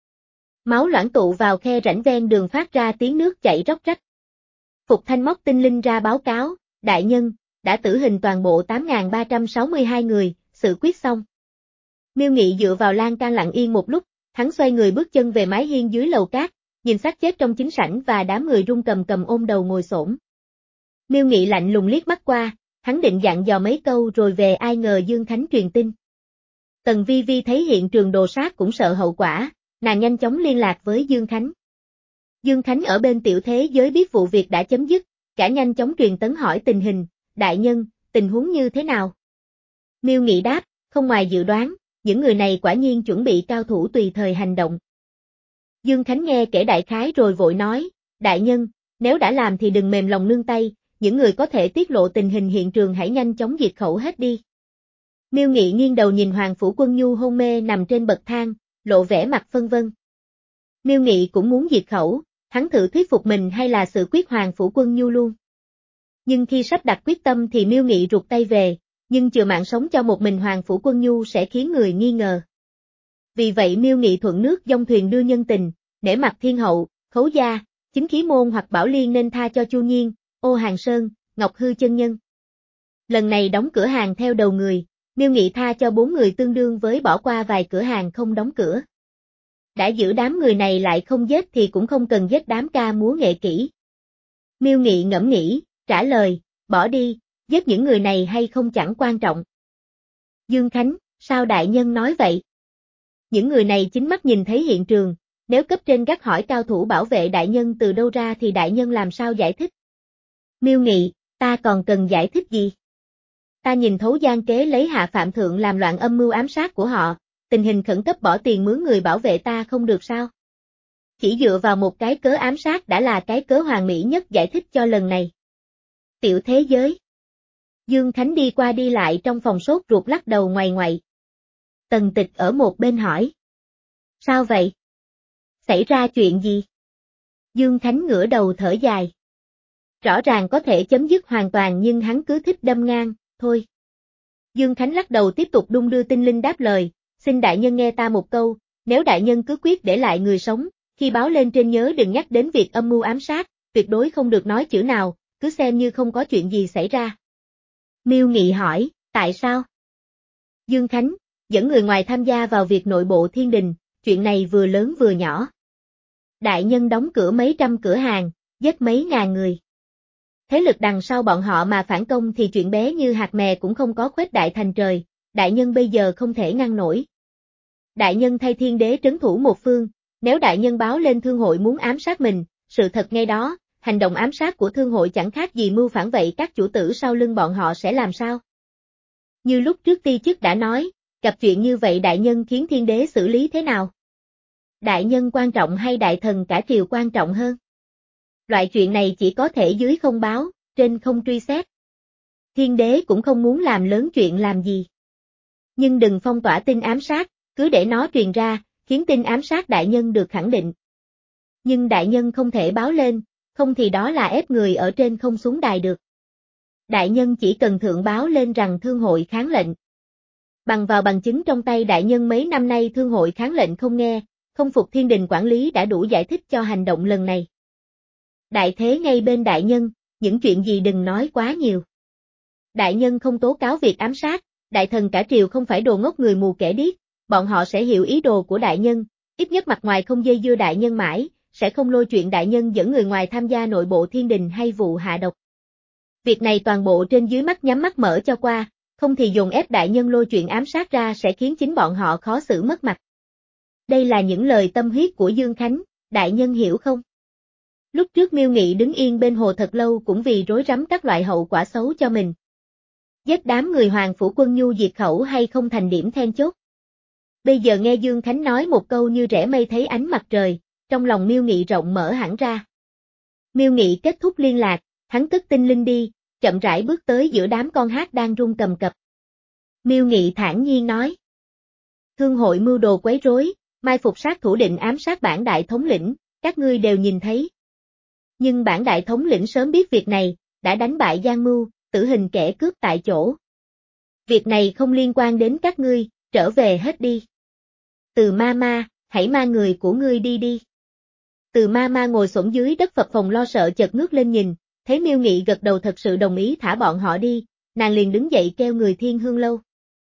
Máu loãng tụ vào khe rãnh ven đường phát ra tiếng nước chảy róc rách. Phục Thanh móc tinh linh ra báo cáo, đại nhân, đã tử hình toàn bộ tám nghìn ba trăm sáu mươi hai người, sự quyết xong. Miêu Nghị dựa vào lan can lặng yên một lúc, hắn xoay người bước chân về mái hiên dưới lầu cát, nhìn xác chết trong chính sảnh và đám người run cầm cầm ôm đầu ngồi xổm. Miêu Nghị lạnh lùng liếc mắt qua, hắn định dặn dò mấy câu rồi về ai ngờ Dương Khánh truyền tin. Tần Vi Vi thấy hiện trường đồ sát cũng sợ hậu quả, nàng nhanh chóng liên lạc với Dương Khánh. Dương Khánh ở bên tiểu thế giới biết vụ việc đã chấm dứt, cả nhanh chóng truyền tấn hỏi tình hình, đại nhân, tình huống như thế nào? Miêu Nghị đáp, không ngoài dự đoán, những người này quả nhiên chuẩn bị cao thủ tùy thời hành động. Dương Khánh nghe kể đại khái rồi vội nói, đại nhân, nếu đã làm thì đừng mềm lòng nương tay, những người có thể tiết lộ tình hình hiện trường hãy nhanh chóng diệt khẩu hết đi. Miêu Nghị nghiêng đầu nhìn Hoàng Phủ Quân Nhu hôn mê nằm trên bậc thang, lộ vẻ mặt phân vân. Miêu Nghị cũng muốn diệt khẩu, hắn thử thuyết phục mình hay là sự quyết Hoàng Phủ Quân Nhu luôn. Nhưng khi sắp đặt quyết tâm thì Miêu Nghị rụt tay về, nhưng chừa mạng sống cho một mình Hoàng Phủ Quân Nhu sẽ khiến người nghi ngờ. Vì vậy Miêu Nghị thuận nước dông thuyền đưa nhân tình, nể mặt Thiên Hậu, Khấu Gia, Chính Khí Môn hoặc Bảo Liên nên tha cho Chu Nhiên, Ô Hàng Sơn, Ngọc Hư chân nhân. Lần này đóng cửa hàng theo đầu người, Miêu Nghị tha cho bốn người tương đương với bỏ qua vài cửa hàng không đóng cửa. Đã giữ đám người này lại không giết thì cũng không cần giết đám ca múa nghệ kỹ. Miêu Nghị ngẫm nghĩ, trả lời, bỏ đi, giết những người này hay không chẳng quan trọng. Dương Khánh, sao đại nhân nói vậy? Những người này chính mắt nhìn thấy hiện trường, nếu cấp trên gắt hỏi cao thủ bảo vệ đại nhân từ đâu ra thì đại nhân làm sao giải thích? Miêu Nghị, ta còn cần giải thích gì? Ta nhìn thấu gian kế lấy Hạ Phạm Thượng làm loạn âm mưu ám sát của họ, tình hình khẩn cấp bỏ tiền mướn người bảo vệ ta không được sao? Chỉ dựa vào một cái cớ ám sát đã là cái cớ hoàn mỹ nhất giải thích cho lần này. Tiểu thế giới. Dương Khánh đi qua đi lại trong phòng sốt ruột lắc đầu ngoày ngoậy. Tần Tịch ở một bên hỏi. Sao vậy? Xảy ra chuyện gì? Dương Khánh ngửa đầu thở dài. Rõ ràng có thể chấm dứt hoàn toàn nhưng hắn cứ thích đâm ngang, thôi. Dương Khánh lắc đầu tiếp tục đung đưa tinh linh đáp lời, xin đại nhân nghe ta một câu, nếu đại nhân cứ quyết để lại người sống, khi báo lên trên nhớ đừng nhắc đến việc âm mưu ám sát, tuyệt đối không được nói chữ nào, cứ xem như không có chuyện gì xảy ra. Miêu Nghị hỏi, tại sao? Dương Khánh, dẫn người ngoài tham gia vào việc nội bộ thiên đình, chuyện này vừa lớn vừa nhỏ. Đại nhân đóng cửa mấy trăm cửa hàng, giết mấy ngàn người. Thế lực đằng sau bọn họ mà phản công thì chuyện bé như hạt mè cũng không có khuếch đại thành trời, đại nhân bây giờ không thể ngăn nổi. Đại nhân thay thiên đế trấn thủ một phương, nếu đại nhân báo lên thương hội muốn ám sát mình, sự thật ngay đó, hành động ám sát của thương hội chẳng khác gì mưu phản vậy các chủ tử sau lưng bọn họ sẽ làm sao? Như lúc trước ti chức đã nói, gặp chuyện như vậy đại nhân khiến thiên đế xử lý thế nào? Đại nhân quan trọng hay đại thần cả triều quan trọng hơn? Loại chuyện này chỉ có thể dưới không báo, trên không truy xét. Thiên đế cũng không muốn làm lớn chuyện làm gì. Nhưng đừng phong tỏa tin ám sát, cứ để nó truyền ra, khiến tin ám sát đại nhân được khẳng định. Nhưng đại nhân không thể báo lên, không thì đó là ép người ở trên không xuống đài được. Đại nhân chỉ cần thượng báo lên rằng thương hội kháng lệnh. Bằng vào bằng chứng trong tay đại nhân mấy năm nay thương hội kháng lệnh không nghe, không phục thiên đình quản lý đã đủ giải thích cho hành động lần này. Đại thế ngay bên đại nhân, những chuyện gì đừng nói quá nhiều. Đại nhân không tố cáo việc ám sát, đại thần cả triều không phải đồ ngốc người mù kẻ điếc, bọn họ sẽ hiểu ý đồ của đại nhân, ít nhất mặt ngoài không dây dưa đại nhân mãi, sẽ không lôi chuyện đại nhân dẫn người ngoài tham gia nội bộ thiên đình hay vụ hạ độc. Việc này toàn bộ trên dưới mắt nhắm mắt mở cho qua, không thì dồn ép đại nhân lôi chuyện ám sát ra sẽ khiến chính bọn họ khó xử mất mặt. Đây là những lời tâm huyết của Dương Khánh, đại nhân hiểu không? Lúc trước Miêu Nghị đứng yên bên hồ thật lâu cũng vì rối rắm các loại hậu quả xấu cho mình. Giết đám người Hoàng Phủ Quân Nhu diệt khẩu hay không thành điểm then chốt. Bây giờ nghe Dương Khánh nói một câu như rẽ mây thấy ánh mặt trời, trong lòng Miêu Nghị rộng mở hẳn ra. Miêu Nghị kết thúc liên lạc, hắn cất tinh linh đi, chậm rãi bước tới giữa đám con hát đang rung cầm cập. Miêu Nghị thản nhiên nói. Thương hội mưu đồ quấy rối, mai phục sát thủ định ám sát bản đại thống lĩnh, các ngươi đều nhìn thấy. Nhưng bản đại thống lĩnh sớm biết việc này, đã đánh bại gian mưu, tử hình kẻ cướp tại chỗ. Việc này không liên quan đến các ngươi, trở về hết đi. Từ ma ma, hãy mang người của ngươi đi đi. Từ ma ma ngồi xổm dưới đất phập phồng lo sợ chợt ngước lên nhìn, thấy Miêu Nghị gật đầu thật sự đồng ý thả bọn họ đi, nàng liền đứng dậy kêu người Thiên Hương Lâu.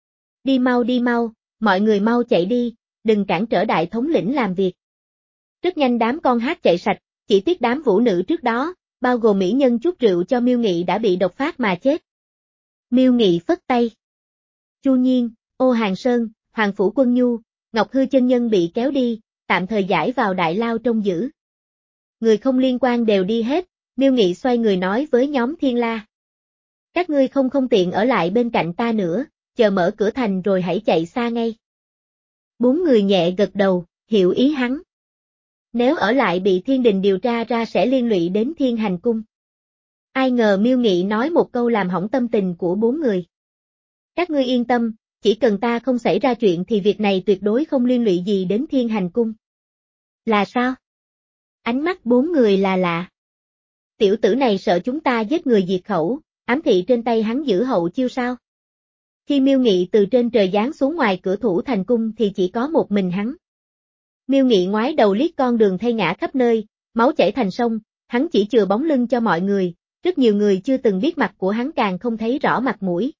Đi mau đi mau, mọi người mau chạy đi, đừng cản trở đại thống lĩnh làm việc. Rất nhanh đám con hát chạy sạch, chỉ tiếc đám vũ nữ trước đó, bao gồm mỹ nhân chút rượu cho Miêu Nghị đã bị độc phát mà chết. Miêu Nghị phất tay. Chu Nhiên, Ô Hàng Sơn, Hoàng Phủ Quân Nhu, Ngọc Hư chân nhân bị kéo đi, tạm thời giải vào đại lao trông giữ. Người không liên quan đều đi hết, Miêu Nghị xoay người nói với nhóm Thiên La. Các ngươi không không tiện ở lại bên cạnh ta nữa, chờ mở cửa thành rồi hãy chạy xa ngay. Bốn người nhẹ gật đầu, hiểu ý hắn. Nếu ở lại bị thiên đình điều tra ra sẽ liên lụy đến Thiên Hành Cung. Ai ngờ Miêu Nghị nói một câu làm hỏng tâm tình của bốn người. Các ngươi yên tâm, chỉ cần ta không xảy ra chuyện thì việc này tuyệt đối không liên lụy gì đến Thiên Hành Cung. Là sao? Ánh mắt bốn người là lạ. Tiểu tử này sợ chúng ta giết người diệt khẩu, ám thị trên tay hắn giữ hậu chiêu sao? Khi Miêu Nghị từ trên trời giáng xuống ngoài cửa thủ thành cung thì chỉ có một mình hắn. Miêu Nghị ngoái đầu liếc con đường thay ngã khắp nơi, máu chảy thành sông, hắn chỉ chừa bóng lưng cho mọi người, rất nhiều người chưa từng biết mặt của hắn càng không thấy rõ mặt mũi.